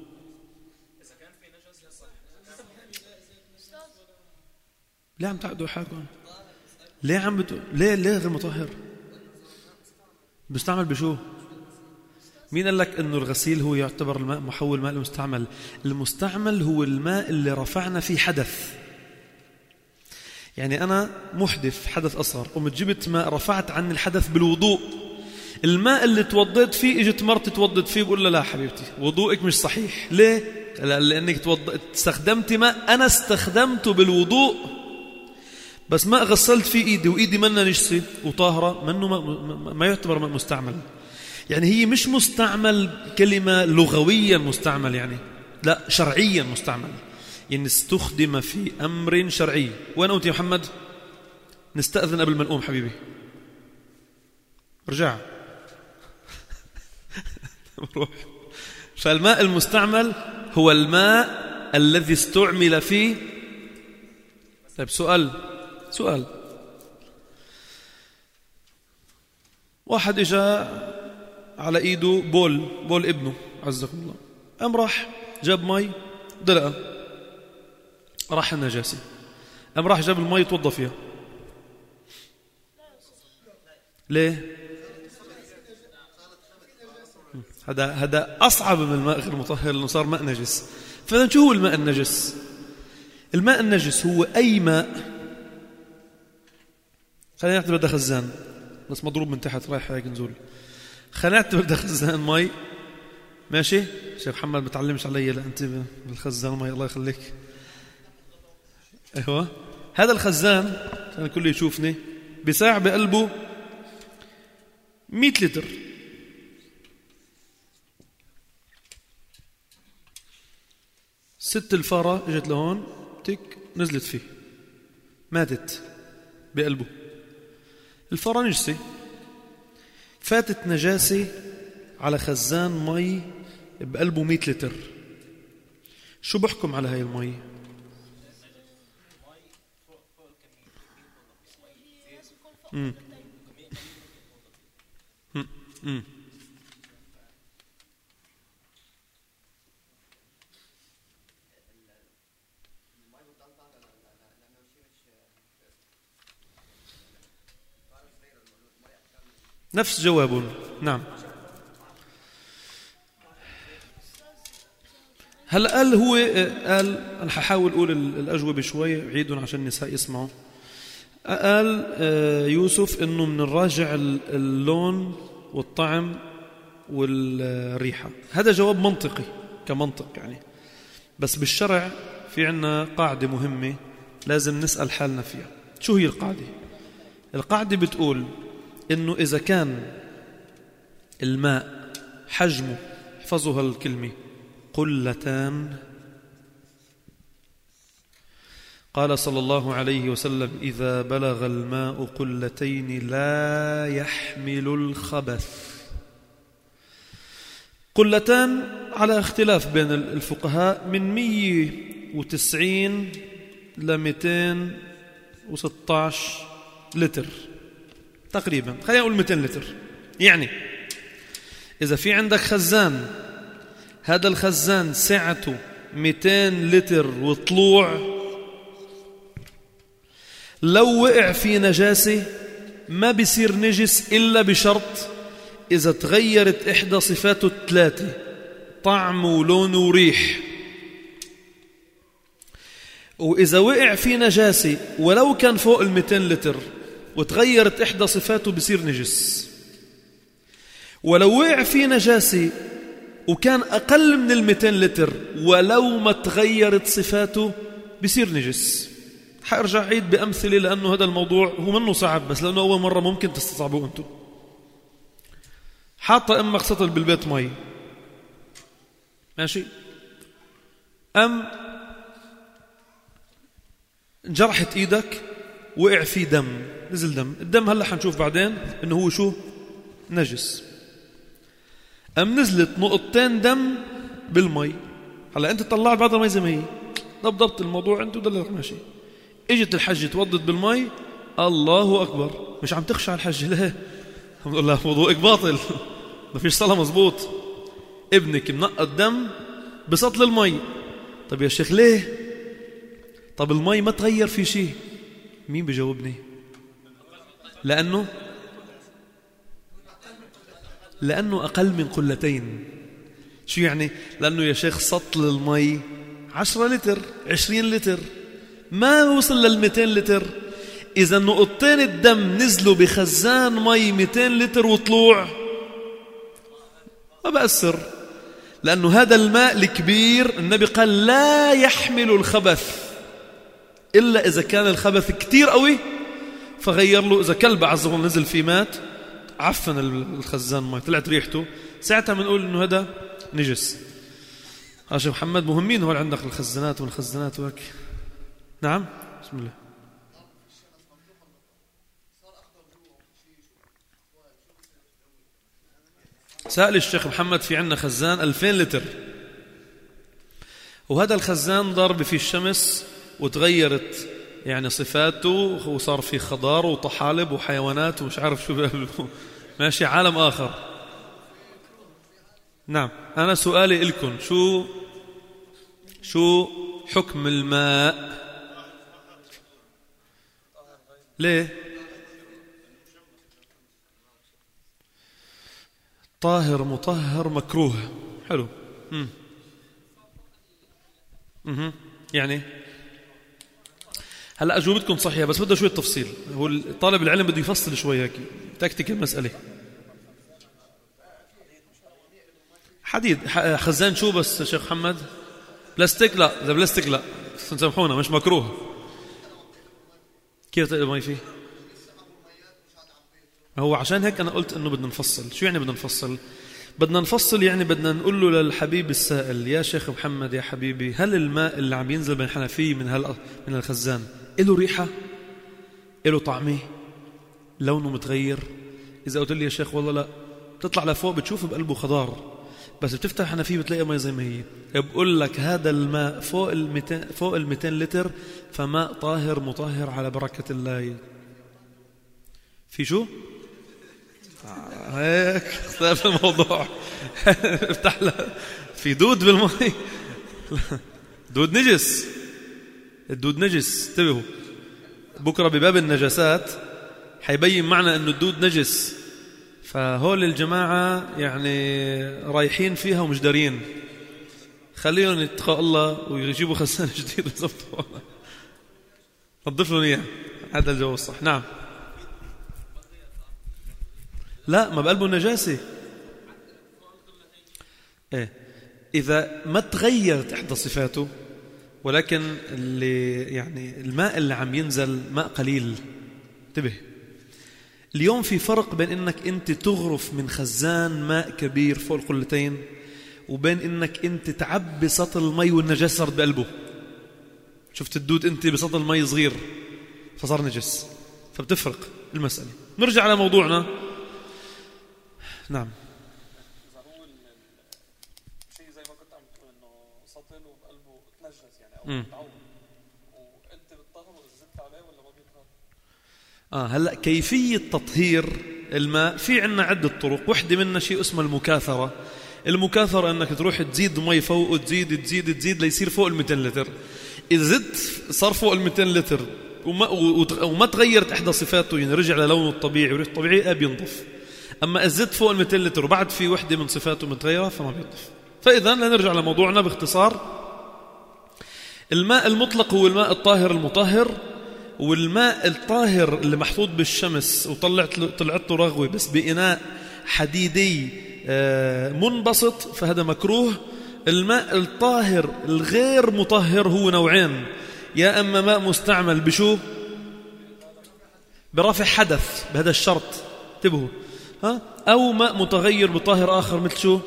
ليه عم تعقدوا حالكم؟ ليه عم بتقول ليه ليه غير مطهر؟ بيستعمل بشو؟ مين قال لك انه الغسيل هو يعتبر الماء محول ماء المستعمل؟ المستعمل هو الماء اللي رفعنا فيه حدث. يعني أنا محدث حدث أصغر قمت جبت ماء رفعت عني الحدث بالوضوء، الماء اللي توضيت فيه اجت مرتي توضت فيه بقول لها لا حبيبتي وضوءك مش صحيح. ليه؟ لأنك توض... استخدمت ماء أنا استخدمته بالوضوء بس ما غسلت فيه إيدي وإيدي منا نجسة وطاهرة، منه ما, ما... ما يعتبر ماء مستعمل. يعني هي مش مستعمل كلمة لغويا مستعمل، يعني لا شرعيا مستعمل، يعني استخدم في أمر شرعي. وين أنت يا محمد؟ نستأذن قبل ما نقوم حبيبي. رجع بروح. فالماء المستعمل هو الماء الذي استعمل فيه. طيب سؤال سؤال واحد اجا على ايده بول بول ابنه عزكم الله، قام راح جاب مي دلقه راح النجاسة، قام راح جاب المي توضى فيها. ليه؟ هذا هذا أصعب من الماء غير مطهر لأنه صار ماء نجس. فإذا شو هو الماء النجس؟ الماء النجس هو أي ماء، خلينا نعتبر ده خزان بس مضروب من تحت رايح هيك نزول، خلينا نعتبر ده خزان مي ماشي. شيخ محمد ما تعلمش علي لا أنت بالخزان مي الله يخليك. أيوة هذا الخزان عشان الكل يشوفني بساع بقلبه مئة لتر. ست الفارة اجت لهون تك نزلت فيه ماتت بقلبه. الفارة نجسة فاتت نجاسة على خزان مي بقلبه مئة لتر. شو بحكم على هاي المي؟ مم. مم. نفس جوابه نعم. هلا قال هو قال أنا ححاول أقول الأجوبة شوي عيدهم عشان النساء يسمعوا. قال يوسف إنه من الراجع اللون والطعم والريحة. هذا جواب منطقي كمنطق يعني، بس بالشرع في عنا قاعدة مهمة لازم نسأل حالنا فيها. شو هي القاعدة؟ القاعدة بتقول إنه إذا كان الماء حجمه، احفظوا هالكلمة، قلتان، قال صلى الله عليه وسلم إذا بلغ الماء قلتين لا يحمل الخبث. قلتان على اختلاف بين الفقهاء من مئة وتسعين لمئتين وستة عشر لتر تقريبا، خلينا نقول مئتين لتر. يعني إذا في عندك خزان هذا الخزان سعته مئتين لتر وطلوع، لو وقع في نجاسة ما بيصير نجس إلا بشرط إذا تغيرت إحدى صفاته الثلاثة، طعم ولون وريح. وإذا وقع في نجاسة ولو كان فوق المئتين لتر وتغيرت إحدى صفاته بيصير نجس. ولو وقع في نجاسة وكان أقل من المئتين لتر ولو ما تغيرت صفاته بيصير نجس. حأرجع عيد بأمثلة لأنه هذا الموضوع هو منه صعب، بس لأنه أول مرة ممكن تستصعبوه أنتم. حاطة أمك سطل بالبيت مي ماشي، أم جرحت إيدك وقع فيه دم، نزل دم، الدم هلأ حنشوف بعدين إنه هو شو نجس. أم نزلت نقطتين دم بالمي، هلأ أنت طلعت بعض المي زي ما هي ضبطت الموضوع أنت ودلك ماشي. اجت الحجة توضت بالمي، الله أكبر، مش عم تخشى على الحجة ليه؟ الحمد لله وضوءك باطل ما فيش صلاة مزبوط. ابنك منقط دم بسطل المي. طب يا شيخ ليه؟ طب المي ما تغير في شيء. مين بجاوبني؟ لأنه لأنه أقل من قلتين. شو يعني؟ لأنه يا شيخ سطل المي عشرة لتر عشرين لتر ما وصل للمئتين لتر، إذا نقطتين الدم نزلوا بخزان مي مئتين لتر وطلوع ما بأثر، لأنه هذا الماء الكبير النبي قال لا يحمل الخبث إلا إذا كان الخبث كتير قوي فغير له. إذا كلب عز وجل نزل فيه مات عفن الخزان مي طلعت ريحته، ساعتها بنقول إنه هذا نجس. أشي محمد مهمين هو عندك الخزانات والخزانات وهيك. نعم بسم الله. سأل الشيخ محمد في عنا خزان ألفين لتر، وهذا الخزان ضرب في الشمس وتغيرت يعني صفاته وصار في خضار وطحالب وحيوانات ومش عارف شو بيقولوا ماشي عالم آخر. نعم أنا سؤالي لكم شو شو حكم الماء؟ ليه؟ طاهر مطهر مكروه. حلو. مم. مم. يعني هلا أجوبتكم صحيحة بس بدها شوية تفصيل. هو طالب العلم بده يفصل شوية هيك تكتيك المسألة. حديد خزان شو بس شيخ محمد؟ بلاستيك؟ لا إذا بلاستيك لا سامحونا مش مكروه. كيف تقدر مي فيه؟ هو عشان هيك أنا قلت إنه بدنا نفصل. شو يعني بدنا نفصل؟ بدنا نفصل يعني بدنا نقول له للحبيب السائل يا شيخ محمد يا حبيبي هل الماء اللي عم ينزل من الحنفية من هال من الخزان له ريحة؟ له طعمه؟ لونه متغير؟ إذا قلت لي يا شيخ والله لا، بتطلع لفوق بتشوف بقلبه خضار بس بتفتح الحنفية بتلاقي مي زي ما هي. بقول لك هذا الماء فوق المئتين فوق المئتين لتر فماء طاهر مطهر على بركة الله. في شو؟ هيك اختلاف الموضوع. افتح له في دود بالماء. دود نجس، الدود نجس. انتبهوا بكرة بباب النجاسات حيبين معنا انه الدود نجس، فهول الجماعة يعني رايحين فيها ومش دارين. خليهم يتقوا الله ويجيبوا خزان جديد ويظبطوا. نضيف لهم اياه. هذا الجواب الصح. نعم لا ما بقلبه النجاسة. إيه إذا ما تغيرت إحدى صفاته ولكن اللي يعني الماء اللي عم ينزل ماء قليل. انتبه اليوم في فرق بين إنك أنت تغرف من خزان ماء كبير فوق القلتين وبين إنك أنت تعبي سطل المي والنجاسة صارت بقلبه. شفت الدود أنت بسطل المي صغير فصار نجس، فبتفرق المسألة. نرجع على موضوعنا. نعم إذا هو الشيء زي ما كنت عم تقول إنه سطل وبقلبه تنجس يعني أو متعود وأنت بتطهر وزدت عليه ولا ما بيطهر؟ آه هلأ كيفية تطهير الماء في عنا عدة طرق. واحدة منها شيء اسمه المكاثرة. المكاثرة أنك تروح تزيد مي فوق وتزيد تزيد تزيد ليصير فوق المئتين لتر. إذا زدت صار فوق المئتين لتر وما, وما تغيرت إحدى صفاته يعني رجع للونه الطبيعي وريحته الطبيعي بينضف. أما الزد فوق المئتين لتر وبعد في وحدة من صفاته متغيرة فما بيضف. فإذا لنرجع لموضوعنا باختصار. الماء المطلق هو الماء الطاهر المطهر، والماء الطاهر اللي محطوط بالشمس وطلعت طلعت له رغوة بس بإناء حديدي منبسط فهذا مكروه. الماء الطاهر الغير مطهر هو نوعين، يا أما ماء مستعمل بشو برفع حدث بهذا الشرط انتبهوا ها، أو ماء متغير بطاهر آخر مثل شو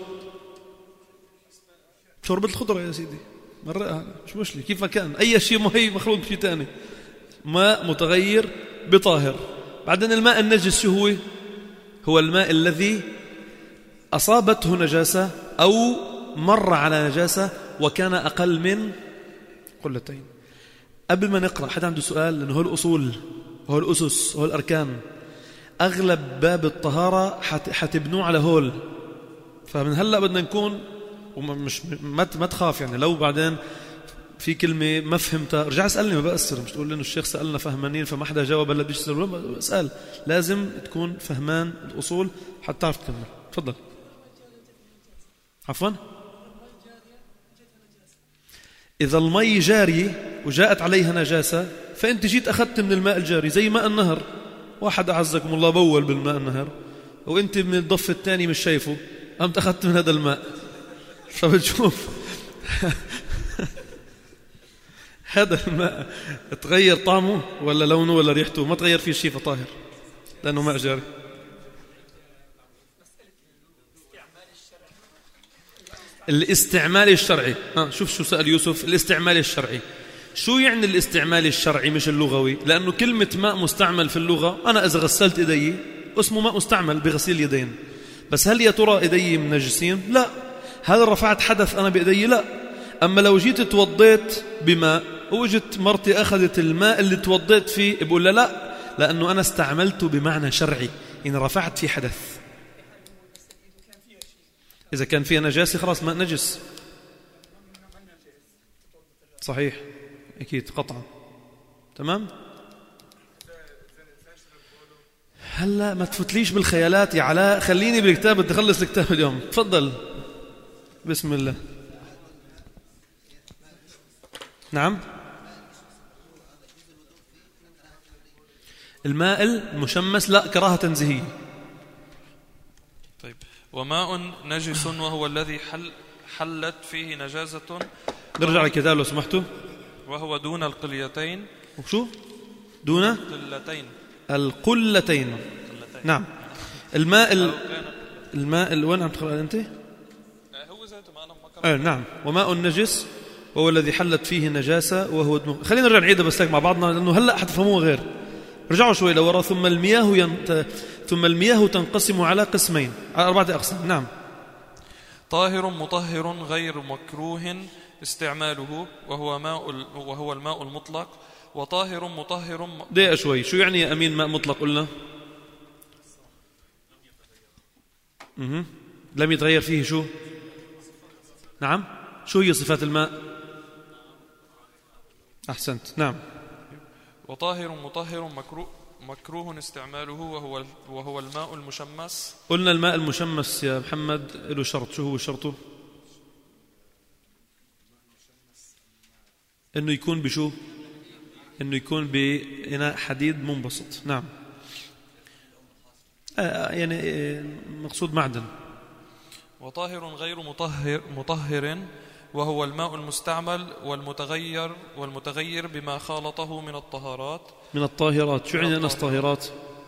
شوربة الخضرة يا سيدي مرقها مش مشكلة كيف ما كان أي شيء مهي مخلوط بشيء تاني. ماء متغير بطاهر. بعدين الماء النجس شو هو؟ هو الماء الذي أصابته نجاسة أو مر على نجاسة وكان أقل من قلتين. قبل ما نقرأ حد عنده سؤال؟ لأنه هو الأصول وهو الأسس وهو الأركان. أغلب باب الطهارة حتبنوه على هول، فمن هلأ بدنا نكون ومش ما تخاف يعني لو بعدين في كلمة ما فهمتها رجع اسألني ما بأثر. مش تقول لأنه الشيخ سألنا فهمانين فما حدا جاوب إلا بديش تسأل. اسأل لازم تكون فهمان الأصول حتى تعرف تكمل. تفضل. عفوا إذا المي جاري وجاءت عليها نجاسة فأنت جيت أخذت من الماء الجاري زي ماء النهر، واحد أعزكم الله بول بالماء النهر وأنت من الضفة الثاني مش شايفه، قمت أخذت من هذا الماء، فبتشوف هذا الماء تغير طعمه ولا لونه ولا ريحته؟ ما تغير فيه شيء، فطاهر لأنه ماء جاري. الاستعمال الشرعي، ها شوف شو سأل يوسف، الاستعمال الشرعي. شو يعني الاستعمال الشرعي مش اللغوي؟ لأنه كلمة ماء مستعمل في اللغة، أنا إذا غسلت إيدي اسمه ماء مستعمل بغسيل اليدين، بس هل يا ترى إيدي منجسين؟ لا. هل رفعت حدث أنا بإيدي؟ لا. أما لو جيت توضيت بماء وجت مرتي أخذت الماء اللي توضيت فيه، بقول لا لا، لأنه أنا استعملته بمعنى شرعي، إن رفعت فيه حدث. إذا كان فيها نجاسة خلاص ماء نجس. صحيح، أكيد قطعا. تمام. هلا ما تفتليش بالخيالات يا علاء، خليني بالكتاب، بدي أخلص الكتاب اليوم. تفضل. بسم الله. نعم. الماء المشمس لا، كراهة تنزيهية. طيب. وماء نجس وهو الذي حل حلت فيه نجاسة. نرجع للكتاب لو سمحتوا. وهو دون القليتين. وشو؟ دون القلتين. القلتين. نعم. الماء ال... الماء ال... وين عم تقرأ أنت؟ هو ذاته ما أنا ما آه نعم. وماء نجس وهو الذي حلت فيه نجاسة وهو دم... خلينا نرجع نعيدها بس لك مع بعضنا لأنه هلأ حتفهموها غير. رجعوا شوي لورا. ثم المياه ينت... ثم المياه تنقسم على قسمين، على أربعة أقسام. نعم. طاهر مطهر غير مكروه استعماله وهو ماء ال... وهو الماء المطلق. وطاهر مطهر م... دقيقة شوي. شو يعني يا أمين ماء مطلق قلنا؟ مه. لم يتغير فيه شو؟ نعم. شو هي صفات الماء؟ أحسنت. نعم. وطاهر مطهر مكروه مكروه استعماله وهو وهو الماء المشمس. قلنا الماء المشمس يا محمد له شرط. شو هو شرطه؟ انه يكون بشو؟ انه يكون بإناء حديد منبسط. نعم. آه يعني آه مقصود معدن. وطاهر غير مطهر مطهر وهو الماء المستعمل والمتغير والمتغير بما خالطه من الطهارات. من الطاهرات. شو يعني ناس طاهرات؟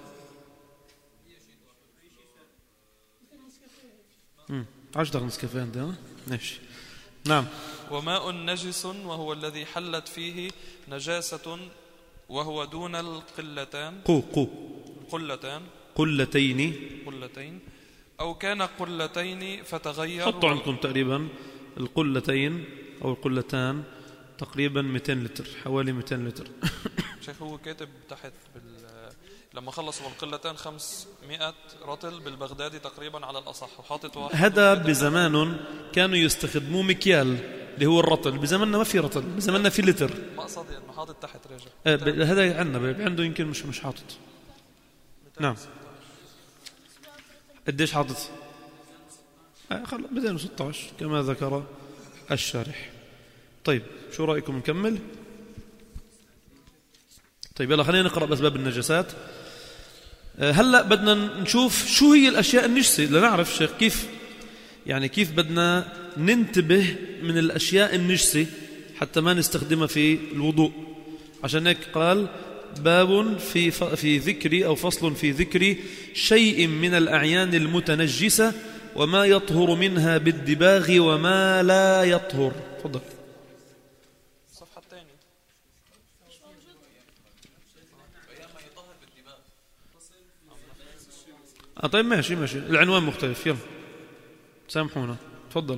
امم عشرة نسكافيه عندنا. ماشي. نعم. وماء نجس وهو الذي حلت فيه نجاسة وهو دون القلتان. قو قو قلتان قلتين قلتين أو كان قلتين فتغير. حطوا عندكم تقريبا القلتين أو القلتان تقريبا مئتين لتر، حوالي مئتين لتر. شايف هو كاتب تحت بال... لما خلصوا القلتان خمسمائة رطل بالبغدادي تقريبا على الأصح، وحاطط واحد. هذا بزمان كانوا يستخدموا مكيال اللي هو الرطل، بزماننا ما في رطل، بزماننا في لتر. مقصدي انه حاطط تحت راجع. آه هذا عندنا عنده يمكن مش مش حاطط. نعم. قديش حاطط؟ آه خلص مئتين وستة عشر كما ذكر الشارح. طيب شو رأيكم نكمل؟ طيب يلا خلينا نقرأ أسباب النجاسات. هلأ بدنا نشوف شو هي الأشياء النجسة لنعرف شيخ كيف يعني كيف بدنا ننتبه من الأشياء النجسة حتى ما نستخدمها في الوضوء. عشان هيك قال باب في في ذكر أو فصل في ذكر شيء من الأعيان المتنجسة وما يطهر منها بالدباغ وما لا يطهر. تفضل. الصفحة الثانية. آه طيب ماشي ماشي العنوان مختلف. يلا سامحونا. تفضل.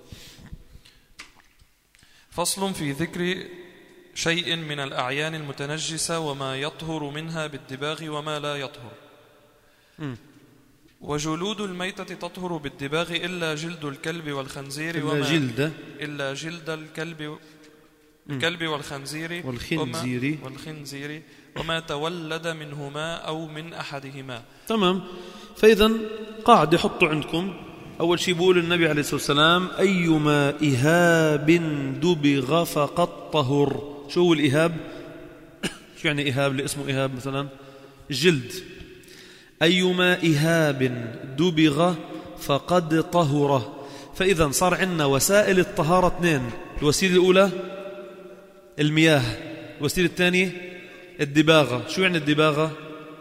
فصل في ذكر شيء من الأعيان المتنجسة وما يطهر منها بالدباغ وما لا يطهر. م. وجلود الميتة تطهر بالدباغ إلا جلد الكلب والخنزير إلا وما جلد إلا جلد الكلب الكلب والخنزير والخنزير وما, والخنزير وما تولد منهما أو من أحدهما. تمام. فإذا قاعد يحطوا عندكم أول شيء بيقول النبي عليه الصلاة والسلام أيما إهاب دبغ فقد طهر. شو هو الإهاب؟ شو يعني إهاب اللي اسمه إهاب مثلا؟ جلد. أيما إهاب دبغ فقد طهر. فإذا صار عندنا وسائل الطهارة اثنين. الوسيلة الأولى المياه، الوسيلة الثانية الدباغة. شو يعني الدباغة؟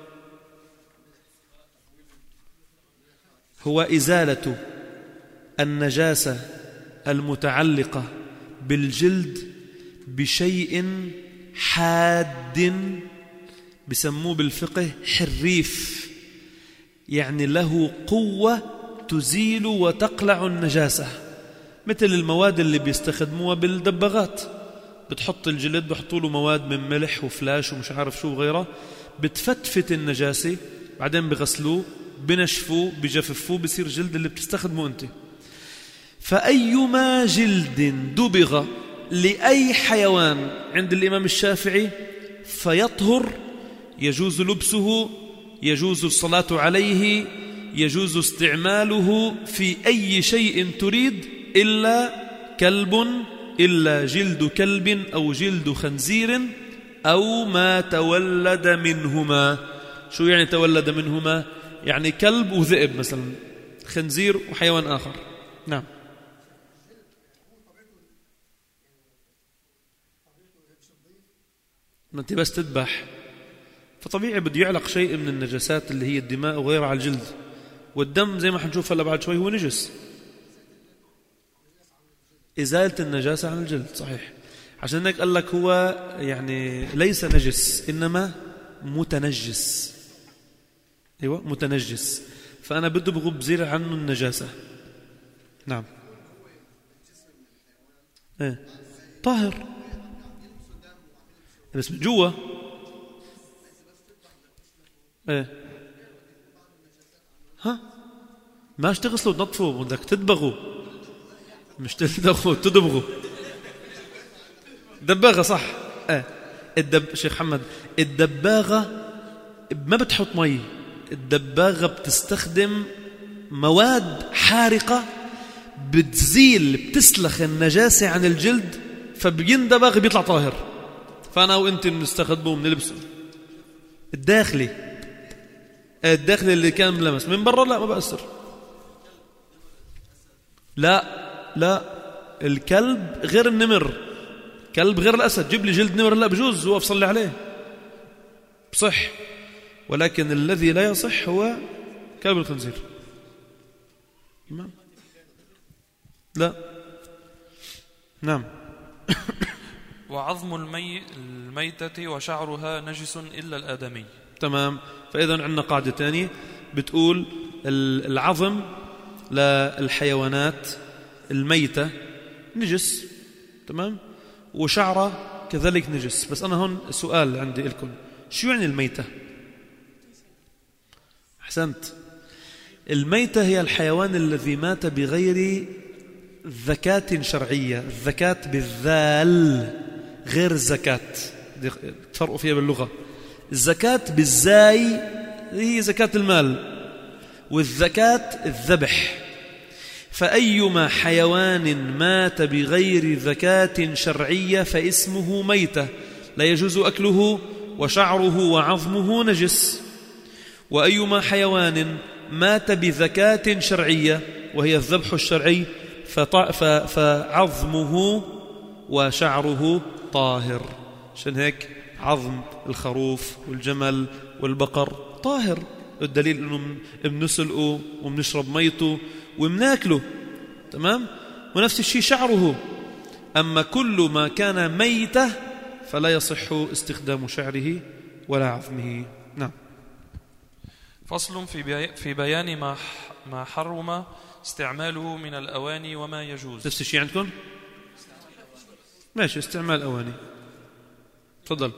هو إزالة النجاسة المتعلقة بالجلد بشيء حاد، بسموه بالفقه حريف، يعني له قوة تزيل وتقلع النجاسة، مثل المواد اللي بيستخدموها بالدباغات. بتحط الجلد بحطوا له مواد من ملح وفلاش ومش عارف شو وغيره، بتفتفت النجاسة، بعدين بغسلوه بنشفوه بجففوه بصير جلد اللي بتستخدمه أنت. فأيما جلد دبغ لأي حيوان عند الإمام الشافعي فيطهر، يجوز لبسه، يجوز الصلاة عليه، يجوز استعماله في أي شيء تريد إلا كلب، إلا جلد كلب أو جلد خنزير أو ما تولد منهما. شو يعني تولد منهما؟ يعني كلب وذئب مثلا، خنزير وحيوان آخر. نعم. ما أنت بس تذبح فطبيعي بده يعلق شيء من النجاسات اللي هي الدماء وغيرها على الجلد، والدم زي ما حنشوف هلا بعد شوي هو نجس. إزالة النجاسة عن الجلد صحيح. عشان هيك قال لك هو يعني ليس نجس إنما متنجس. أيوة متنجس، فأنا بده بغب بزيل عنه النجاسة. نعم. ايه طاهر بس جوا. ايه ها ماش تغسلوا وتنظفوا، بدك تدبغوا مش تدبغوا تدبغوا. دباغة صح. ايه الدب شيخ حمد الدباغة ما بتحط مي، الدباغة بتستخدم مواد حارقة بتزيل بتسلخ النجاسة عن الجلد، فبيندبغ بيطلع طاهر. فأنا وإنت بنستخدمه بنلبسه. الداخلي الداخلي اللي كان ملمس، من برا لا ما بأثر. لا لا الكلب غير النمر، كلب غير الأسد. جيب لي جلد نمر لا بجوز وقف صلي عليه بصح، ولكن الذي لا يصح هو كلب الخنزير. لا نعم. وعظم المي الميتة وشعرها نجس إلا الآدمي. تمام. فإذا عندنا قاعدة تانية بتقول العظم للحيوانات الميتة نجس، تمام، وشعره كذلك نجس. بس أنا هون سؤال عندي لكم، شو يعني الميتة؟ أحسنت. الميتة هي الحيوان الذي مات بغير ذكاة شرعية. الذكاة بالذال غير الزكاة، تفرقوا فيها باللغة. الزكاة بالزاي هي زكاة المال، والذكاة الذبح. فأيما حيوان مات بغير ذكاة شرعية فاسمه ميتة، لا يجوز أكله، وشعره وعظمه نجس. وأيما حيوان مات بذكاة شرعية وهي الذبح الشرعي فعظمه وشعره طاهر. عشان هيك عظم الخروف والجمل والبقر طاهر، الدليل أنه بنسلقه وبنشرب ميته وبناكله، تمام. ونفس الشيء شعره. أما كل ما كان ميتة فلا يصح استخدام شعره ولا عظمه. نعم. فصل في بيان ما ما حرم استعماله من الأواني وما يجوز. نفس الشيء عندكم؟ ماشي، استعمال أواني. تفضل.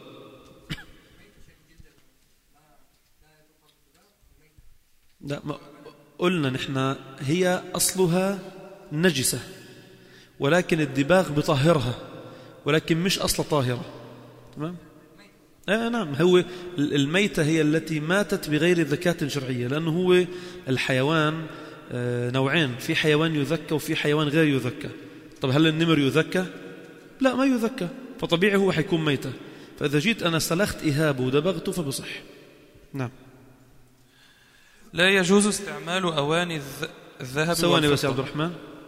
لا ما قلنا نحن هي أصلها نجسة، ولكن الدباغ بطهرها، ولكن مش أصل طاهرة، تمام. آه نعم. هو الميتة هي التي ماتت بغير ذكاة شرعية، لأنه هو الحيوان آه نوعين، في حيوان يذكى وفي حيوان غير يذكى. طب هل النمر يذكى؟ لا ما يذكى، فطبيعي هو حيكون ميتة. فإذا جيت أنا سلخت إهابه ودبغته فبصح. نعم. لا يجوز استعمال أواني الذهب. ثواني بس يا عبد الرحمن.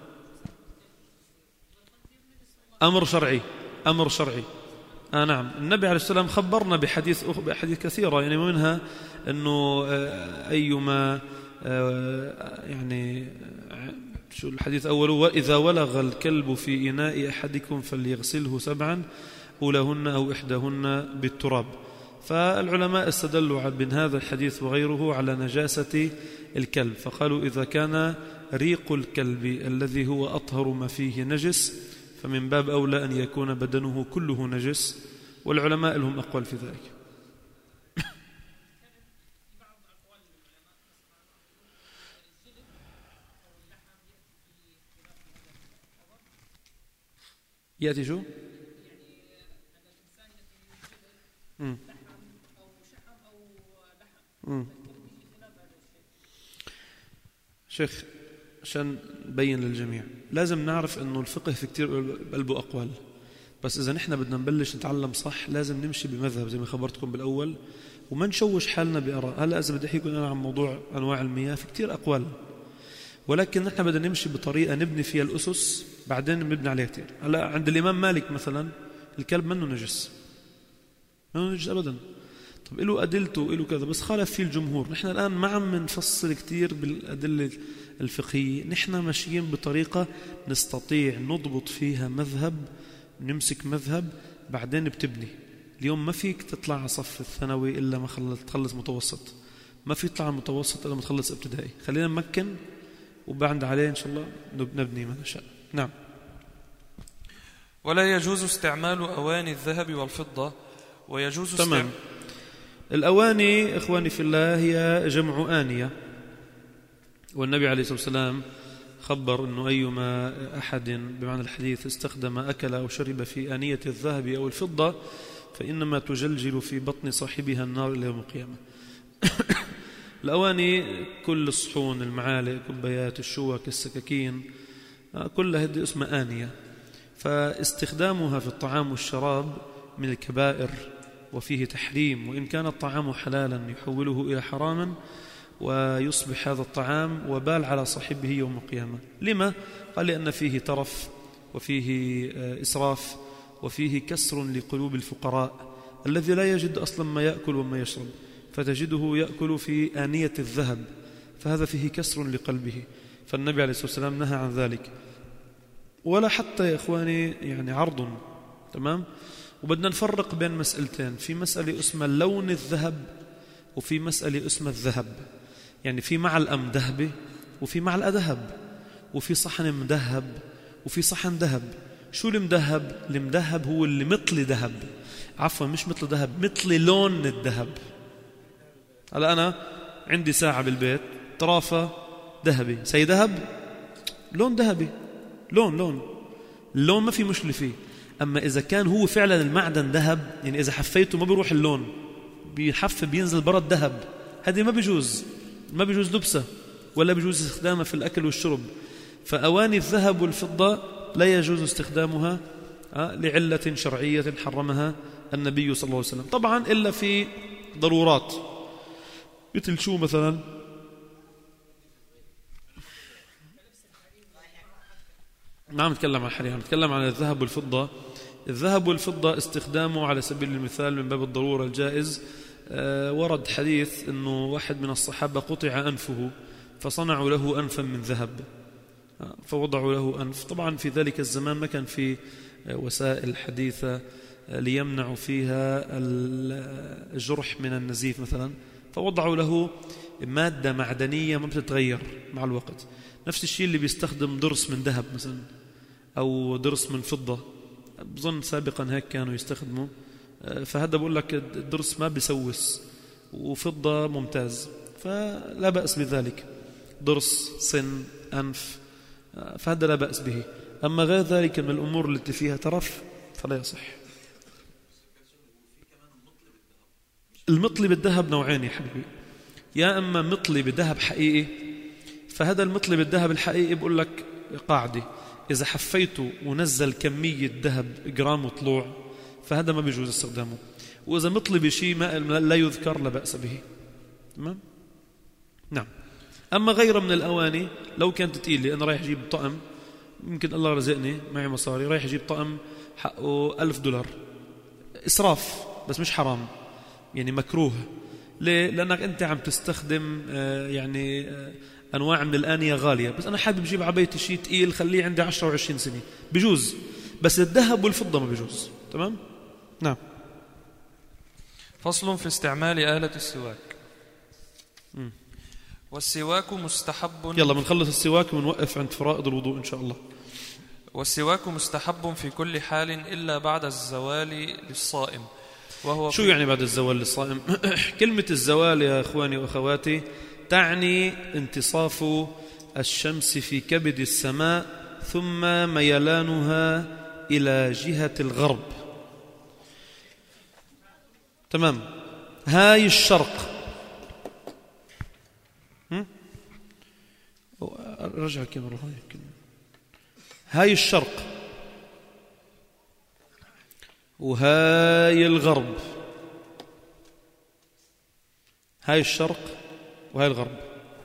أمر شرعي، أمر شرعي. آه نعم، النبي عليه السلام خبرنا بحديث بحديث كثيرة، يعني منها أنه أيما يعني شو الحديث أوله، وإذا ولغ الكلب في إناء أحدكم فليغسله سبعا أولهن أو إحداهن بالتراب. فالعلماء استدلوا من هذا الحديث وغيره على نجاسة الكلب، فقالوا إذا كان ريق الكلب الذي هو أطهر ما فيه نجس فمن باب أولى أن يكون بدنه كله نجس، والعلماء لهم أقوال في ذلك. يأتي شو؟ مم. مم. شيخ عشان نبين للجميع لازم نعرف أنه الفقه في كتير قلبه أقوال، بس إذا نحن بدنا نبلش نتعلم صح لازم نمشي بمذهب زي ما خبرتكم بالأول وما نشوش حالنا بآراء. هلأ إذا بدي أحكي أنا عن موضوع أنواع المياه في كتير أقوال، ولكن نحن بدنا نمشي بطريقة نبني فيها الأسس بعدين نبني عليها كتير. هلأ عند الإمام مالك مثلا الكلب منه نجس، منه نجس أبدا. طب إله أدلته إله كذا، بس خالف فيه الجمهور. نحن الآن ما عم نفصل كتير بالأدلة الفقهية، نحن ماشيين بطريقة نستطيع نضبط فيها مذهب، نمسك مذهب بعدين بتبني. اليوم ما فيك تطلع على صف الثانوي إلا ما تخلص متوسط، ما فيك تطلع على المتوسط إلا ما تخلص ابتدائي. خلينا نمكن وبعد عليه إن شاء الله نبني ما نشاء. نعم. ولا يجوز استعمال أواني الذهب والفضة، ويجوز تمام. استعمال الأواني إخواني في الله هي جمع آنية، والنبي عليه الصلاة والسلام خبر أنه أيما أحد بمعنى الحديث استخدم أكل أو شرب في آنية الذهب أو الفضة فإنما تجلجل في بطن صاحبها النار إلى يوم القيامة. الأواني كل الصحون، المعالق، كوبايات، الشوك، السكاكين، كلها هذه اسمها آنية. فاستخدامها في الطعام والشراب من الكبائر وفيه تحريم، وإن كان الطعام حلالا يحوله إلى حراما ويصبح هذا الطعام وبال على صاحبه يوم القيامة. لما؟ قال لأن فيه ترف وفيه إسراف وفيه كسر لقلوب الفقراء الذي لا يجد أصلا ما يأكل وما يشرب، فتجده يأكل في آنية الذهب، فهذا فيه كسر لقلبه. فالنبي عليه الصلاة والسلام نهى عن ذلك. ولا حتى يا إخواني يعني عرض. تمام. وبدنا نفرق بين مسألتين، في مسألة اسمها لون الذهب وفي مسألة اسمها الذهب. يعني في معلقة مذهبة وفي معلقة ذهب، وفي صحن مذهب وفي صحن ذهب. شو المذهب؟ المذهب هو اللي مثل ذهب، عفوا مش مثل ذهب، مثل لون الذهب. هلا أنا عندي ساعة بالبيت طرافة ذهبي، سي ذهب لون ذهبي، لون لون اللون ما في مشكلة فيه. أما إذا كان هو فعلا المعدن ذهب، يعني إذا حفيته ما بيروح اللون، بيحف بينزل برد ذهب، هذه ما بيجوز، ما بيجوز لبسه ولا بيجوز استخدامها في الأكل والشرب. فأواني الذهب والفضة لا يجوز استخدامها لعلة شرعية حرمها النبي صلى الله عليه وسلم، طبعا إلا في ضرورات. مثل شو مثلا؟ ما عم نتكلم عن الحرير، عم نتكلم عن الذهب والفضة. الذهب والفضة استخدامه على سبيل المثال من باب الضرورة الجائز. آه ورد حديث أنه واحد من الصحابة قطع أنفه فصنعوا له أنفا من ذهب، آه فوضعوا له أنف. طبعا في ذلك الزمان ما كان في آه وسائل حديثة آه ليمنعوا فيها الجرح من النزيف مثلا، فوضعوا له مادة معدنية ما بتتغير مع الوقت. نفس الشيء اللي بيستخدم ضرس من ذهب مثلا أو ضرس من فضة، بظن سابقا هيك كانوا يستخدموا. فهذا بقول لك الضرس ما بيسوس وفضة ممتاز، فلا بأس بذلك. ضرس، سن، أنف، فهذا لا بأس به. أما غير ذلك من الأمور التي فيها ترف فلا يصح. المطلي بالذهب نوعين يا حبيبي، يا أما مطلي بذهب حقيقي، فهذا المطلي بالذهب الحقيقي بقول لك قاعدة، إذا حفيته ونزل كمية ذهب جرام وطلوع فهذا ما بيجوز استخدامه. وإذا مطلب شيء ما لا يذكر لا بأس به. تمام؟ نعم. أما غيره من الأواني لو كانت تقيلة، أنا رايح أجيب طقم، يمكن الله رزقني معي مصاري، رايح أجيب طقم حقه ألف دولار، إسراف بس مش حرام، يعني مكروه. ليه؟ لأنك أنت عم تستخدم آه يعني آه أنواع من الآنية غالية، بس أنا حابب أجيب عباية شيء تقيل خليه عندي عشرة وعشرين سنة بجوز، بس الذهب والفضة ما بجوز. تمام؟ نعم. فصل في استعمال آلة السواك. م. والسواك مستحب. يلا بنخلص السواك ونوقف عند فرائض الوضوء إن شاء الله. والسواك مستحب في كل حال إلا بعد الزوال للصائم. وهو شو يعني بعد الزوال للصائم؟ كلمة الزوال يا إخواني وأخواتي تعني انتصاف الشمس في كبد السماء ثم ميلانها إلى جهة الغرب. تمام. هاي الشرق، رجع الكاميرا هاي. هاي الشرق وهاي الغرب، هاي الشرق وهاي الغرب.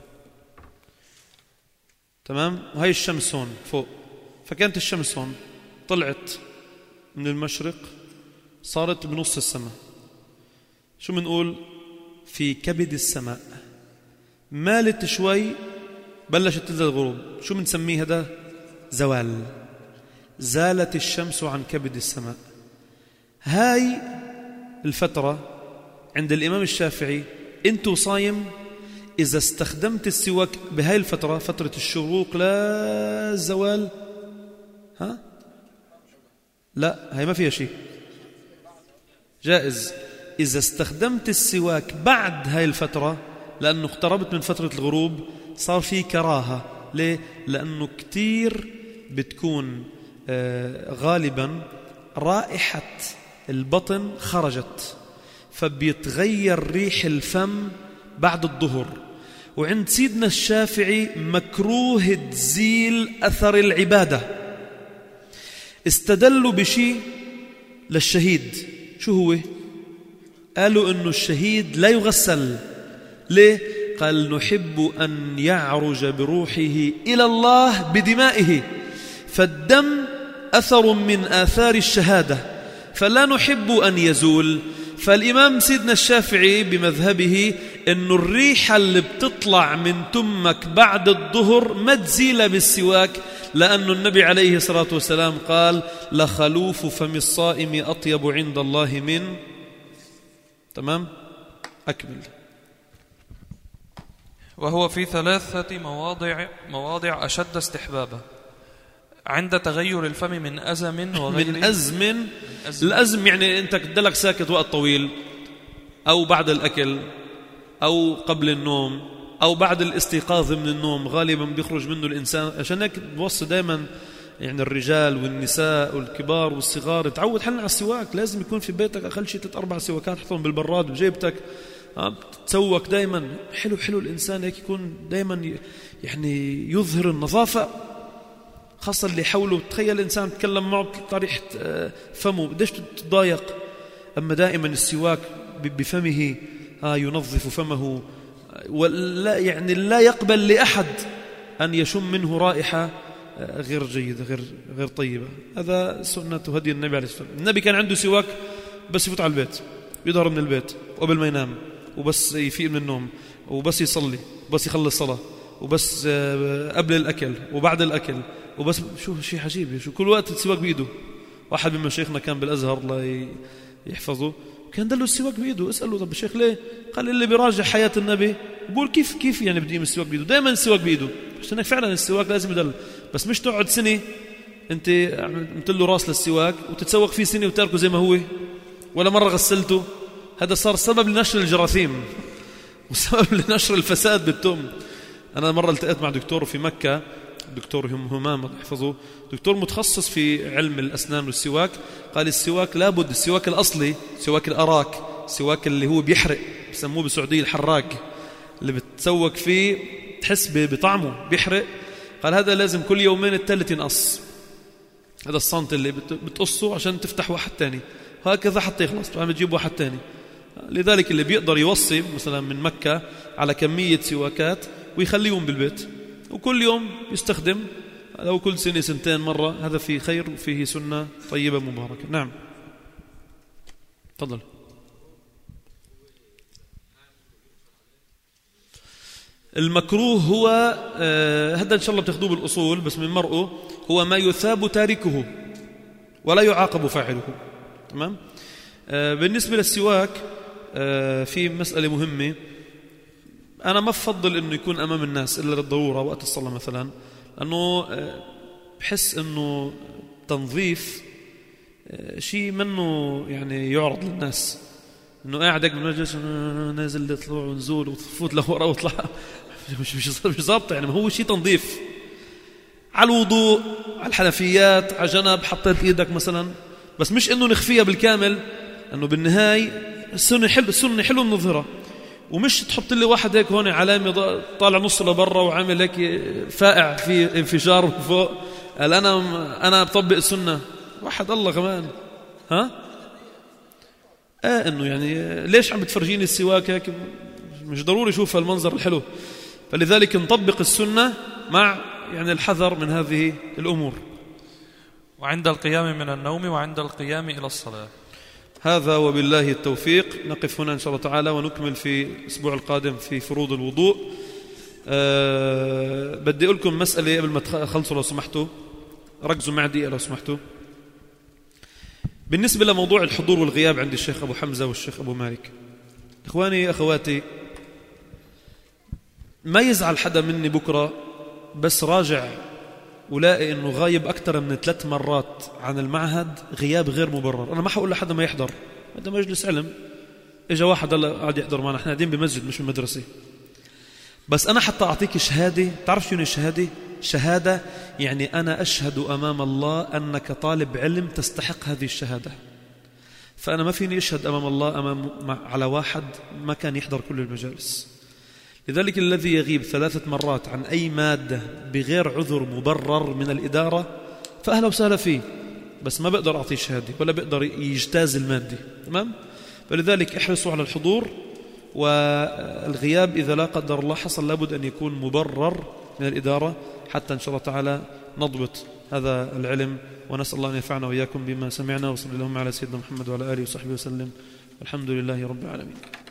تمام. وهاي الشمس هون فوق، فكانت الشمس هون طلعت من المشرق صارت بنص السماء. شو منقول؟ في كبد السماء، مالت شوي بلشت تنزل الغروب. شو منسميه هذا؟ زوال. زالت الشمس عن كبد السماء. هاي الفترة عند الإمام الشافعي أنتو صايم إذا استخدمت السواك بهاي الفترة، فترة الشروق لا الزوال، ها؟ لا، هاي ما فيها شيء، جائز. إذا استخدمت السواك بعد هاي الفترة لأنه اقتربت من فترة الغروب صار في كراهة. ليه؟ لأنه كتير بتكون آه غالبا رائحة البطن خرجت، فبيتغير ريح الفم بعد الظهر. وعند سيدنا الشافعي مكروه تزيل أثر العبادة. استدلوا بشيء للشهيد. شو هو؟ قالوا إنه الشهيد لا يغسل. ليه؟ قال نحب أن يعرج بروحه إلى الله بدمائه، فالدم أثر من آثار الشهادة فلا نحب أن يزول. فالإمام سيدنا الشافعي بمذهبه إنه الريحة اللي بتطلع من تمك بعد الظهر ما تزيل بالسواك، لأن النبي عليه الصلاة والسلام قال لخلوف فم الصائم أطيب عند الله من. تمام؟ أكمل. وهو في ثلاثة مواضع مواضع أشد استحبابا: عند تغير الفم من أزم وغيره. من أزم. الأزم يعني أنت كدلك ساكت وقت طويل، أو بعد الأكل، أو قبل النوم، أو بعد الاستيقاظ من النوم، غالبا بيخرج منه الإنسان. عشان هيك بوصي دائما يعني الرجال والنساء والكبار والصغار تعود حلنا على السواك. لازم يكون في بيتك أقل شيء ثلاث أربع سواكات، حطهم بالبراد بجيبتك، تسوك دائما. حلو حلو الإنسان هيك يكون دائما يعني يظهر النظافة، خاصة اللي حوله. تخيل الإنسان تكلم معه بتطلع ريحة فمه، بديش تتضايق. أما دائما السواك بفمه ينظف فمه، ولا يعني لا يقبل لأحد أن يشم منه رائحة غير جيدة غير غير طيبة. هذا سنة هدي النبي عليه الصلاة والسلام. النبي كان عنده سواك بس يفوت على البيت، يظهر من البيت وقبل ما ينام، وبس يفيق من النوم، وبس يصلي، وبس يخلص صلاة، وبس قبل الأكل وبعد الأكل، وبس. شو شيء عجيب، شو كل وقت السواك بإيده. واحد من مشايخنا كان بالأزهر الله يحفظه كان دله السواك بإيده. اسأله طب الشيخ ليه؟ قال اللي بيراجع حياة النبي بقول كيف كيف يعني بدي السواك بإيده، دائما السواك بإيده. عشان فعلا السواك لازم يدل، بس مش تقعد سنة انت عملت له راس للسواك وتتسوق فيه سنة وتركه زي ما هو، ولا مرة غسلته. هذا صار سبب لنشر الجراثيم وسبب لنشر الفساد بالتم. أنا مرة التقيت مع دكتور في مكة، دكتور همام يحفظه، دكتور متخصص في علم الأسنان والسواك. قال السواك لابد، السواك الأصلي سواك الأراك، السواك اللي هو بيحرق، بسموه بالسعودية الحراق، اللي بتسوق فيه تحس بطعمه بيحرق. قال هذا لازم كل يومين الثالث ينقص، هذا الصنت اللي بتقصه عشان تفتح واحد تاني. وهكذا حتى يخلص طبعا بتجيب واحد تاني. لذلك اللي بيقدر يوصي مثلا من مكة على كمية سواكات ويخليهم بالبيت وكل يوم يستخدم، لو كل سنة سنتين مرة، هذا فيه خير وفيه سنة طيبة مباركة. نعم تفضل. المكروه هو آه هذا إن شاء الله بتاخذوه بالأصول بس من مرئه، هو ما يثاب تاركه ولا يعاقب فاعله. تمام. آه بالنسبة للسواك آه في مسألة مهمة، أنا ما بفضل إنه يكون أمام الناس إلا للضرورة وقت الصلاة مثلا، لأنه آه بحس إنه تنظيف آه شيء منه يعني يعرض للناس، إنه قاعدك بالمجلس نازل طلوع ونزول وتفوت لورا وطلع مش مش مش ظابطة يعني. ما هو شيء تنظيف على الوضوء، على الحنفيات، على جنب حطيت إيدك مثلا، بس مش إنه نخفيها بالكامل، إنه بالنهاية السنة حلو، السنة حلو نظهرها، ومش تحط لي واحد هيك هون علامة طالع نص لبرا وعامل هيك فائع في انفجار فوق قال أنا أنا بطبق السنة. واحد الله كمان ها آه إنه يعني ليش عم بتفرجيني السواك هيك؟ مش ضروري أشوف المنظر الحلو. فلذلك نطبق السنة مع يعني الحذر من هذه الأمور. وعند القيام من النوم وعند القيام إلى الصلاة. هذا وبالله التوفيق. نقف هنا إن شاء الله تعالى ونكمل في الأسبوع القادم في فروض الوضوء. أه بدي أقول لكم مسألة قبل ما تخلصوا لو سمحتوا، ركزوا معي دقيقة لو سمحتوا. بالنسبة لموضوع الحضور والغياب عند الشيخ أبو حمزة والشيخ أبو مالك، إخواني أخواتي، ما يزعل حدا مني بكرة بس راجع ولاقي إنه غايب أكثر من ثلاث مرات عن المعهد غياب غير مبرر. أنا ما حقول لحدا ما يحضر، هذا مجلس علم، إجا واحد هلا قاعد يحضر معنا، إحنا قاعدين بمسجد مش بمدرسة. بس أنا حتى أعطيك شهادة، تعرف شنو الشهادة؟ شهادة يعني أنا أشهد أمام الله أنك طالب علم تستحق هذه الشهادة. فأنا ما فيني أشهد أمام الله أمام على واحد ما كان يحضر كل المجالس. لذلك الذي يغيب ثلاثة مرات عن أي مادة بغير عذر مبرر من الإدارة فأهلا وسهلا فيه، بس ما بقدر أعطيه شهادة ولا بقدر يجتاز المادة. تمام؟ فلذلك احرصوا على الحضور، والغياب إذا لا قدر الله حصل لابد أن يكون مبرر من الإدارة حتى إن شاء الله تعالى نضبط هذا العلم. ونسأل الله أن ينفعنا وإياكم بما سمعنا، وصلى اللهم على سيدنا محمد وعلى آله وصحبه وسلم، والحمد لله رب العالمين.